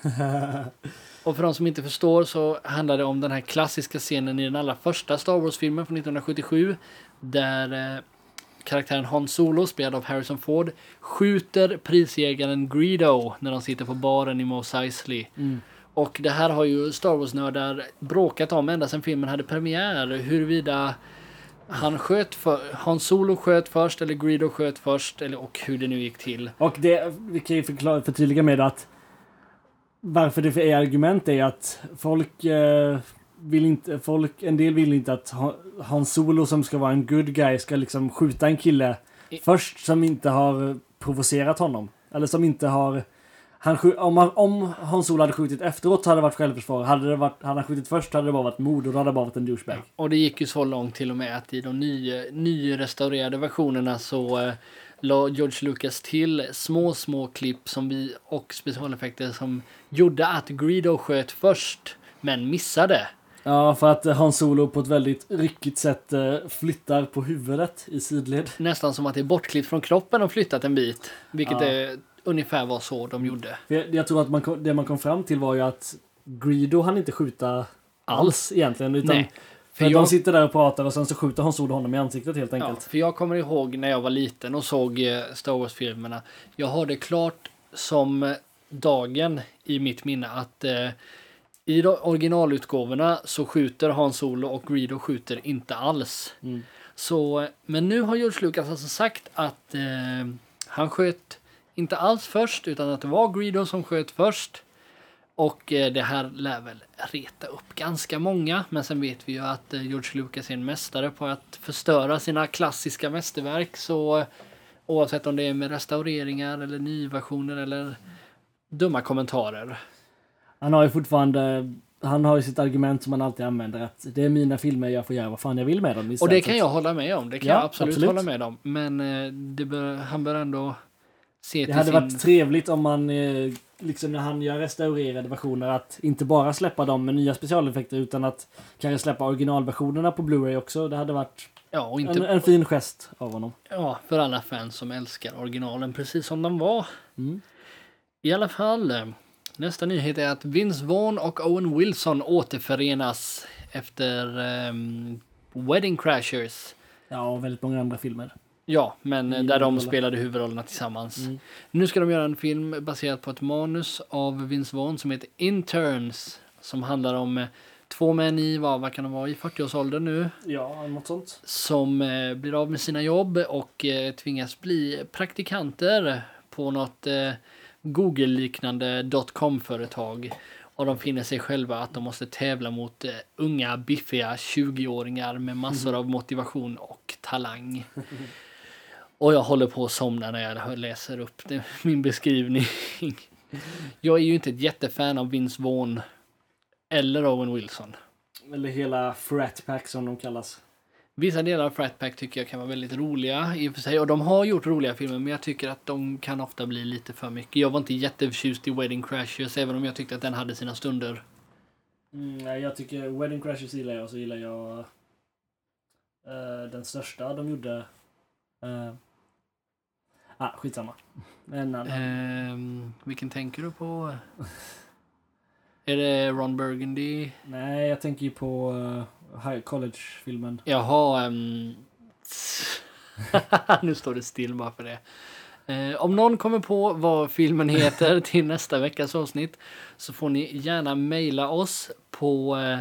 Och för de som inte förstår så handlar det om den här klassiska scenen i den allra första Star Wars-filmen från nittonhundrasjuttiosju där eh, karaktären Han Solo, spelad av Harrison Ford, skjuter prisjägaren Greedo när de sitter på baren i Mos Eisley. Mm. Och det här har ju Star Wars-nördar bråkat om ända sedan filmen hade premiär. Huruvida han sköt för, Han Solo sköt först eller Greedo sköt först eller, och hur det nu gick till. Och det, vi kan ju förklara, förtydliga med att varför det är argument är att folk eh, vill inte, folk, en del vill inte att Han- Han Solo som ska vara en good guy ska liksom skjuta en kille I- först som inte har provocerat honom. Eller som inte har han, skj- om, han, om Han Solo hade skjutit efteråt hade det varit självförsvar. Hade, det varit, hade han skjutit först hade det bara varit mord och då hade det bara varit en douchebag. Och det gick ju så långt till och med att i de nya, nyrestaurerade versionerna så eh, la George Lucas till små, små klipp som vi, och specialeffekter som gjorde att Greedo sköt först men missade. Ja, för att eh, Han Solo på ett väldigt ryckigt sätt eh, flyttar på huvudet i sidled. Nästan som att det är bortklippt från kroppen och flyttat en bit. Vilket Ja. är ungefär var så de gjorde. För Jag, jag tror att man, kom- det man kom fram till var ju att Greedo han inte skjuta alls egentligen. Utan Nej, för för att jag- de sitter där och pratar och sen så skjuter Han Solo honom i ansiktet helt Ja, enkelt. för jag kommer ihåg när jag var liten och såg eh, Star Wars-filmerna. Jag har det klart som eh, dagen i mitt minne att eh, i de originalutgåvorna så skjuter Han Solo och Greedo skjuter inte alls. Mm. Så, men nu har George Lucas alltså sagt att eh, han sköt inte alls först, utan att det var Greedo som sköt först. Och eh, det här lär väl reta upp ganska många. Men sen vet vi ju att eh, George Lucas är en mästare på att förstöra sina klassiska mästerverk. Så eh, oavsett om det är med restaureringar eller nyversioner eller dumma kommentarer. Han har ju fortfarande... Han har ju sitt argument som han alltid använder, att det är mina filmer, jag får göra vad fan jag vill med dem. Och det kan jag hålla med om. Det kan ja, jag absolut, absolut hålla med om. Men eh, det bör, han bör ändå se det till hade sin... varit trevligt om man, eh, liksom när han gör restaurerade versioner, att inte bara släppa dem med nya specialeffekter, utan att kanske släppa originalversionerna på Blu-ray också. Det hade varit ja, och inte... en, en fin gest av honom. Ja, för alla fans som älskar originalen precis som de var. Mm. I alla fall... Eh, nästa nyhet är att Vince Vaughn och Owen Wilson återförenas efter um, Wedding Crashers. Ja, och väldigt många andra filmer. Ja, men I där de roller. spelade huvudrollerna tillsammans. Mm. Nu ska de göra en film baserad på ett manus av Vince Vaughn som heter Interns. Som handlar om eh, två män i, vad, vad kan de vara, i fyrtioårsåldern nu. Ja, något sånt. Som eh, blir av med sina jobb och eh, tvingas bli praktikanter på något... Eh, Google-liknande dotcom-företag, och de finner sig själva att de måste tävla mot eh, unga, biffiga tjugoåringar med massor av motivation och talang. Och jag håller på att somna när jag läser upp det, min beskrivning. Jag är ju inte ett jättefan av Vince Vaughn eller Owen Wilson. Eller hela Frat Pack som de kallas. Vissa delar av Frat Pack tycker jag kan vara väldigt roliga i och för sig. Och de har gjort roliga filmer, men jag tycker att de kan ofta bli lite för mycket. Jag var inte jätteförtjust i Wedding Crashers, även om jag tyckte att den hade sina stunder. Mm, jag tycker Wedding Crashers gillar jag, och så gillar jag uh, den största de gjorde. Uh, ah, skitsamma. En annan. Ehm, vilken tänker du på? Är det Ron Burgundy? Nej, jag tänker ju på uh, High College-filmen. Jaha, um... nu står det still bara för det. Eh, om någon kommer på vad filmen heter till nästa veckas avsnitt, så får ni gärna mejla oss på eh,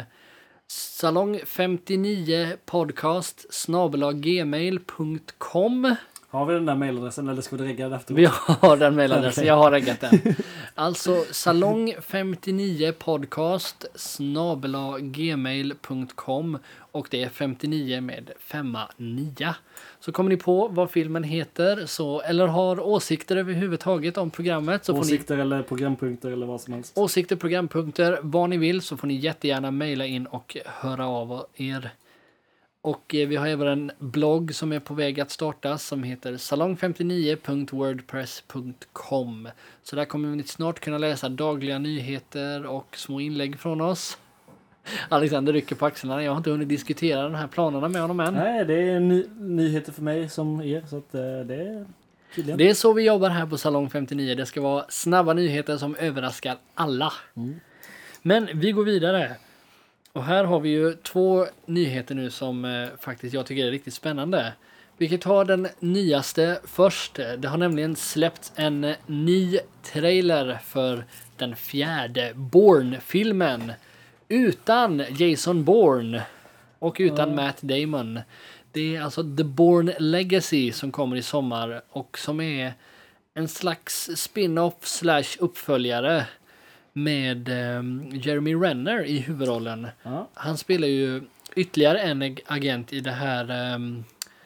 salong femtionio podcast snabel-a gmail punkt com. Har vi den där mailadressen, eller ska vi regga den efteråt? Vi har den mailadressen, jag har reggat den. Alltså salong femtionio podcast snabel-a gmail punkt com, och det är femtionio med femma nia. Så kommer ni på vad filmen heter, så, eller har åsikter överhuvudtaget om programmet. Så åsikter får ni, eller programpunkter eller vad som helst. åsikter, programpunkter, vad ni vill, så får ni jättegärna mejla in och höra av er. Och eh, vi har även en blogg som är på väg att starta som heter salong femtionio punkt wordpress punkt com. Så där kommer ni snart kunna läsa dagliga nyheter och små inlägg från oss. Alexander rycker på axlarna. Jag har inte hunnit diskutera de här planerna med honom än. Nej, det är ny- nyheter för mig som er, så att, uh, det är tydligen. Det är så vi jobbar här på salong femtionio. Det ska vara snabba nyheter som överraskar alla. Mm. Men vi går vidare. Och här har vi ju två nyheter nu som eh, faktiskt jag tycker är riktigt spännande. Vi kan ta den nyaste först. Det har nämligen släppts en ny trailer för den fjärde Bourne-filmen. Utan Jason Bourne och utan Mm. Matt Damon. Det är alltså The Bourne Legacy som kommer i sommar och som är en slags spin-off slash uppföljare med um, Jeremy Renner i huvudrollen. Ja. Han spelar ju ytterligare en ag- agent i det här um,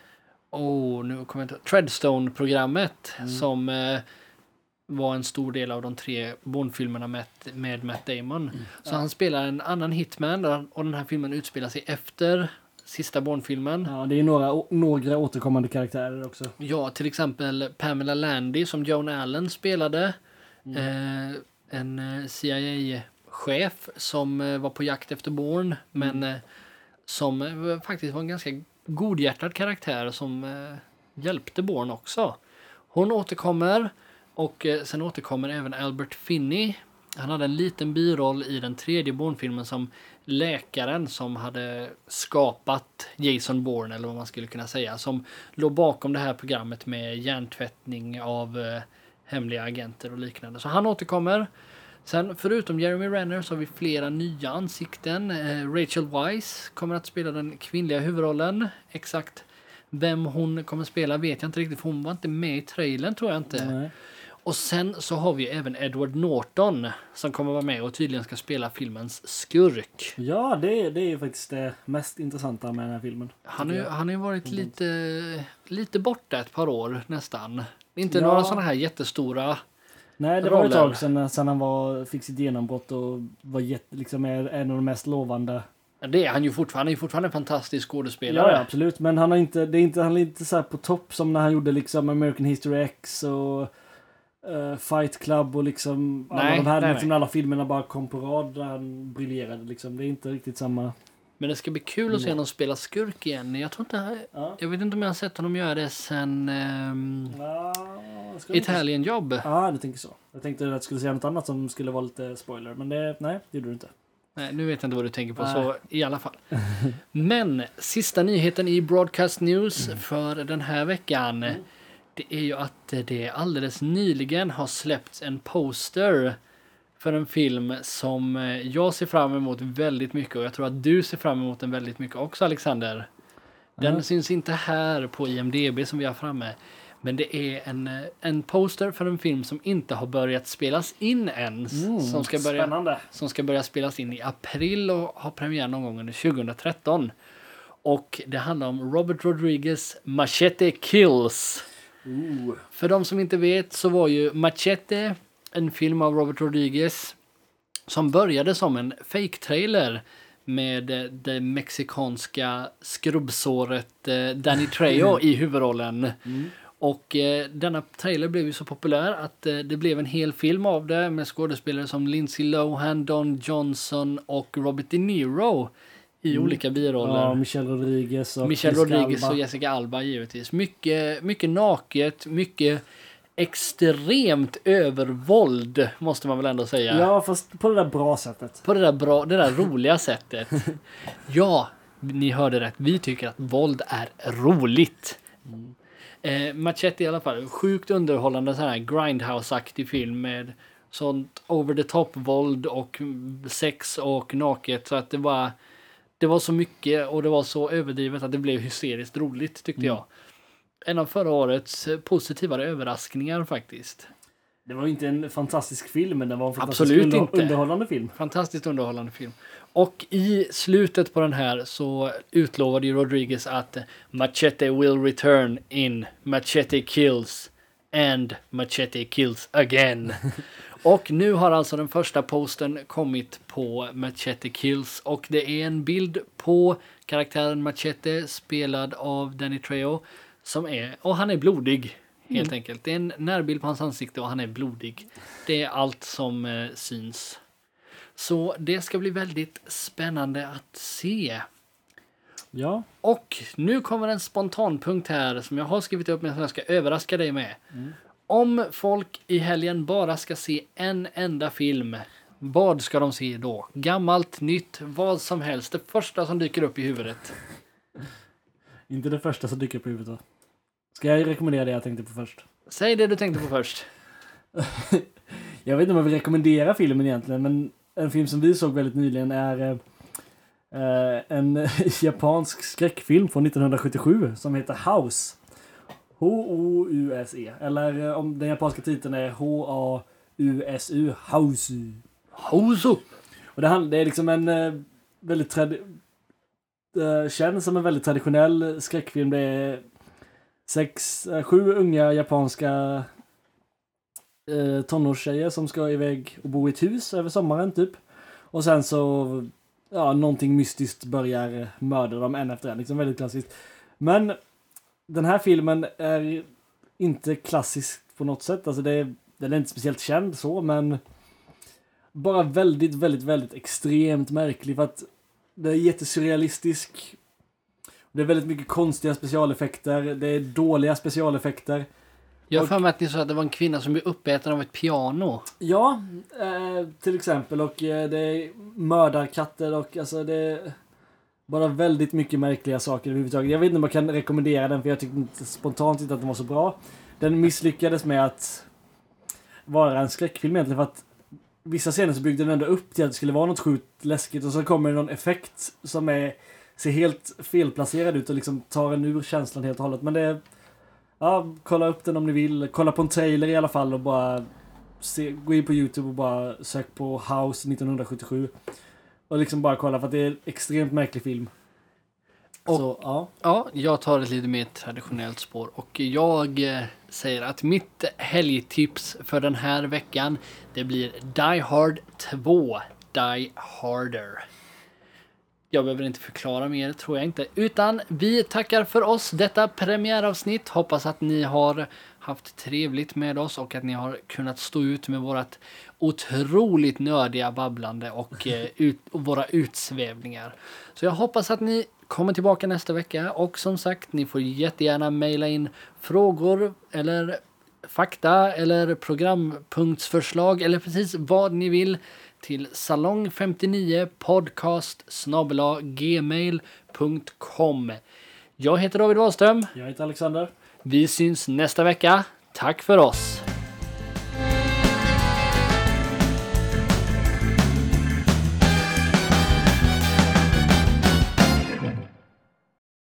oh, nu kommer jag inte Treadstone-programmet Mm. som uh, var en stor del av de tre Bond-filmerna med, med Matt Damon. Mm. Så Ja. han spelar en annan hitman och den här filmen utspelar sig efter sista Bond-filmen. Ja, det är några, några återkommande karaktärer också. Ja, till exempel Pamela Landy som Joan Allen spelade. Mm. Eh, en eh, C I A-chef som eh, var på jakt efter Bourne, men eh, som eh, faktiskt var en ganska godhjärtad karaktär som eh, hjälpte Bourne också. Hon återkommer, och eh, sen återkommer även Albert Finney. Han hade en liten biroll i den tredje Bourne-filmen som läkaren som hade skapat Jason Bourne, eller vad man skulle kunna säga, som låg bakom det här programmet med hjärntvättning av eh, hemliga agenter och liknande. Så han återkommer. Sen förutom Jeremy Renner så har vi flera nya ansikten. Eh, Rachel Weisz kommer att spela den kvinnliga huvudrollen. Exakt vem hon kommer spela vet jag inte riktigt, för hon var inte med i trailern tror jag inte. Nej. Och sen så har vi även Edward Norton som kommer vara med och tydligen ska spela filmens skurk. Ja, det, det är ju faktiskt det mest intressanta med den här filmen. Han har ju han har ju varit lite, lite borta ett par år nästan. Inte Ja. några sådana här jättestora... Nej, det var roller. ett tag sedan, sedan han var, fick sitt genombrott och var jätte, liksom är en av de mest lovande. Det är han ju fortfarande. Han är ju fortfarande en fantastisk skådespelare. Ja, ja, absolut. Men han har inte, det är inte, han är inte så här på topp som när han gjorde liksom American History X och uh, Fight Club och liksom Nej, alla de här nej, liksom, nej. alla filmerna bara kom på rad där han briljerade liksom. Det är inte riktigt samma. Men det ska bli kul att se honom spela skurk igen. Jag tror inte... Ja. Jag vet inte om jag har sett honom göra det sen... Um, Ja, ska vi inte- Italian Job. Ja, du tänker så. Jag tänkte att jag skulle säga något annat som skulle vara lite spoiler, men det, nej, det gjorde du inte. Nej, nu vet jag inte vad du tänker på, Nej. så i alla fall. Men sista nyheten i Broadcast News för den här veckan, det är ju att det alldeles nyligen har släppts en poster för en film som jag ser fram emot väldigt mycket, och jag tror att du ser fram emot den väldigt mycket också, Alexander. Den Mm. syns inte här på I M D B som vi har framme. Men det är en, en poster för en film som inte har börjat spelas in än. Mm, som, ska börja, spännande. som ska börja spelas in i april och ha premiär någon gång under tjugohundratretton. Och det handlar om Robert Rodriguez Machete Kills. Ooh. För de som inte vet så var ju Machete en film av Robert Rodriguez som började som en fake-trailer med eh, det mexikanska skrubbsåret eh, Danny Trejo i huvudrollen. Mm. Och eh, denna trailer blev ju så populär att eh, det blev en hel film av det med skådespelare som Lindsay Lohan, Don Johnson och Robert De Niro i Mm. olika biroller. Ja, Michelle Rodriguez och Michelle Jessica Rodriguez Alba. och Jessica Alba givetvis. Mycket, mycket naket, mycket extremt övervåld måste man väl ändå säga. Ja, fast på det där bra sättet. På det där bra, det där roliga sättet. Ja, ni hörde rätt. Vi tycker att våld är roligt. Mm. Eh, Machete i alla fall. Sjukt underhållande sån här grindhouse-aktig film med sånt over the top-våld och sex och naket. Så att det var, det var så mycket och det var så överdrivet att det blev hysteriskt roligt tyckte Mm. jag. En av förra årets positivare överraskningar faktiskt. Det var ju inte en fantastisk film, men det var en fantastisk Absolut under- inte. underhållande film. Fantastiskt underhållande film. Och i slutet på den här så utlovade ju Rodriguez att Machete will return in Machete Kills and Machete Kills again. Och nu har alltså den första posten kommit på Machete Kills och det är en bild på karaktären Machete spelad av Danny Trejo som är, och han är blodig. Helt Mm. enkelt. Det är en närbild på hans ansikte och han är blodig. Det är allt som eh, syns. Så det ska bli väldigt spännande att se. Ja. Och nu kommer en spontanpunkt här som jag har skrivit upp men som jag ska överraska dig med. Mm. Om folk i helgen bara ska se en enda film, vad ska de se då? Gammalt, nytt, vad som helst. Det första som dyker upp i huvudet. Inte det första som dyker upp i huvudet då. Ska jag rekommendera det jag tänkte på först? Säg det du tänkte på först. Jag vet inte om jag vill rekommendera filmen egentligen, men en film som vi såg väldigt nyligen är eh, en japansk skräckfilm från nittonhundrasjuttiosju som heter House. H O U S E. Eller eh, om den japanska titeln är H A U S U. House. Hoso! Och det, hand- det är liksom en eh, väldigt tradi- eh, känns som en väldigt traditionell skräckfilm. Det är sex, eh, sju unga japanska eh, tonårstjejer som ska iväg och bo i ett hus över sommaren typ. Och sen så ja, någonting mystiskt börjar mörda dem en efter en. Liksom väldigt klassiskt. Men den här filmen är inte klassisk på något sätt. Alltså det är, den är inte speciellt känd så, men bara väldigt, väldigt, väldigt extremt märklig för att det är jättesurrealistisk. Det är väldigt mycket konstiga specialeffekter. Det är dåliga specialeffekter. Jag har Och- för mig att ni sa att det var en kvinna som blev uppäten av ett piano. Ja, eh, till exempel. Och eh, det är mördarkatter och alltså det är bara väldigt mycket märkliga saker överhuvudtaget. Jag vet inte om jag kan rekommendera den för jag tyckte inte spontant inte att den var så bra. Den misslyckades med att vara en skräckfilm egentligen för att vissa scener så byggde den ändå upp till att det skulle vara något sjukt läskigt och så kommer det någon effekt som är, ser helt felplacerad ut och liksom tar en ur känslan helt och hållet. Men det är, Ja, kolla upp den om ni vill. Kolla på en trailer i alla fall och bara se, gå in på YouTube och bara sök på House nittonhundrasjuttiosju. Och liksom bara kolla för att det är en extremt märklig film. Och, Så, ja. Ja, jag tar ett lite mer traditionellt spår och jag eh, säger att mitt helgtips för den här veckan det blir Die Hard två, Die Harder. Jag behöver inte förklara mer, tror jag inte. Utan vi tackar för oss detta premiäravsnitt. Hoppas att ni har haft trevligt med oss och att ni har kunnat stå ut med vårat otroligt nördiga babblande och, eh, ut, och våra utsvävningar. Så jag hoppas att ni kommer tillbaka nästa vecka. Och som sagt, ni får jättegärna mejla in frågor eller fakta eller programpunktsförslag eller precis vad ni vill till salong femtionio podcast snabel-a gmail punkt com. Jag heter David Wahlström. Jag heter Alexander. Vi syns nästa vecka. Tack för oss!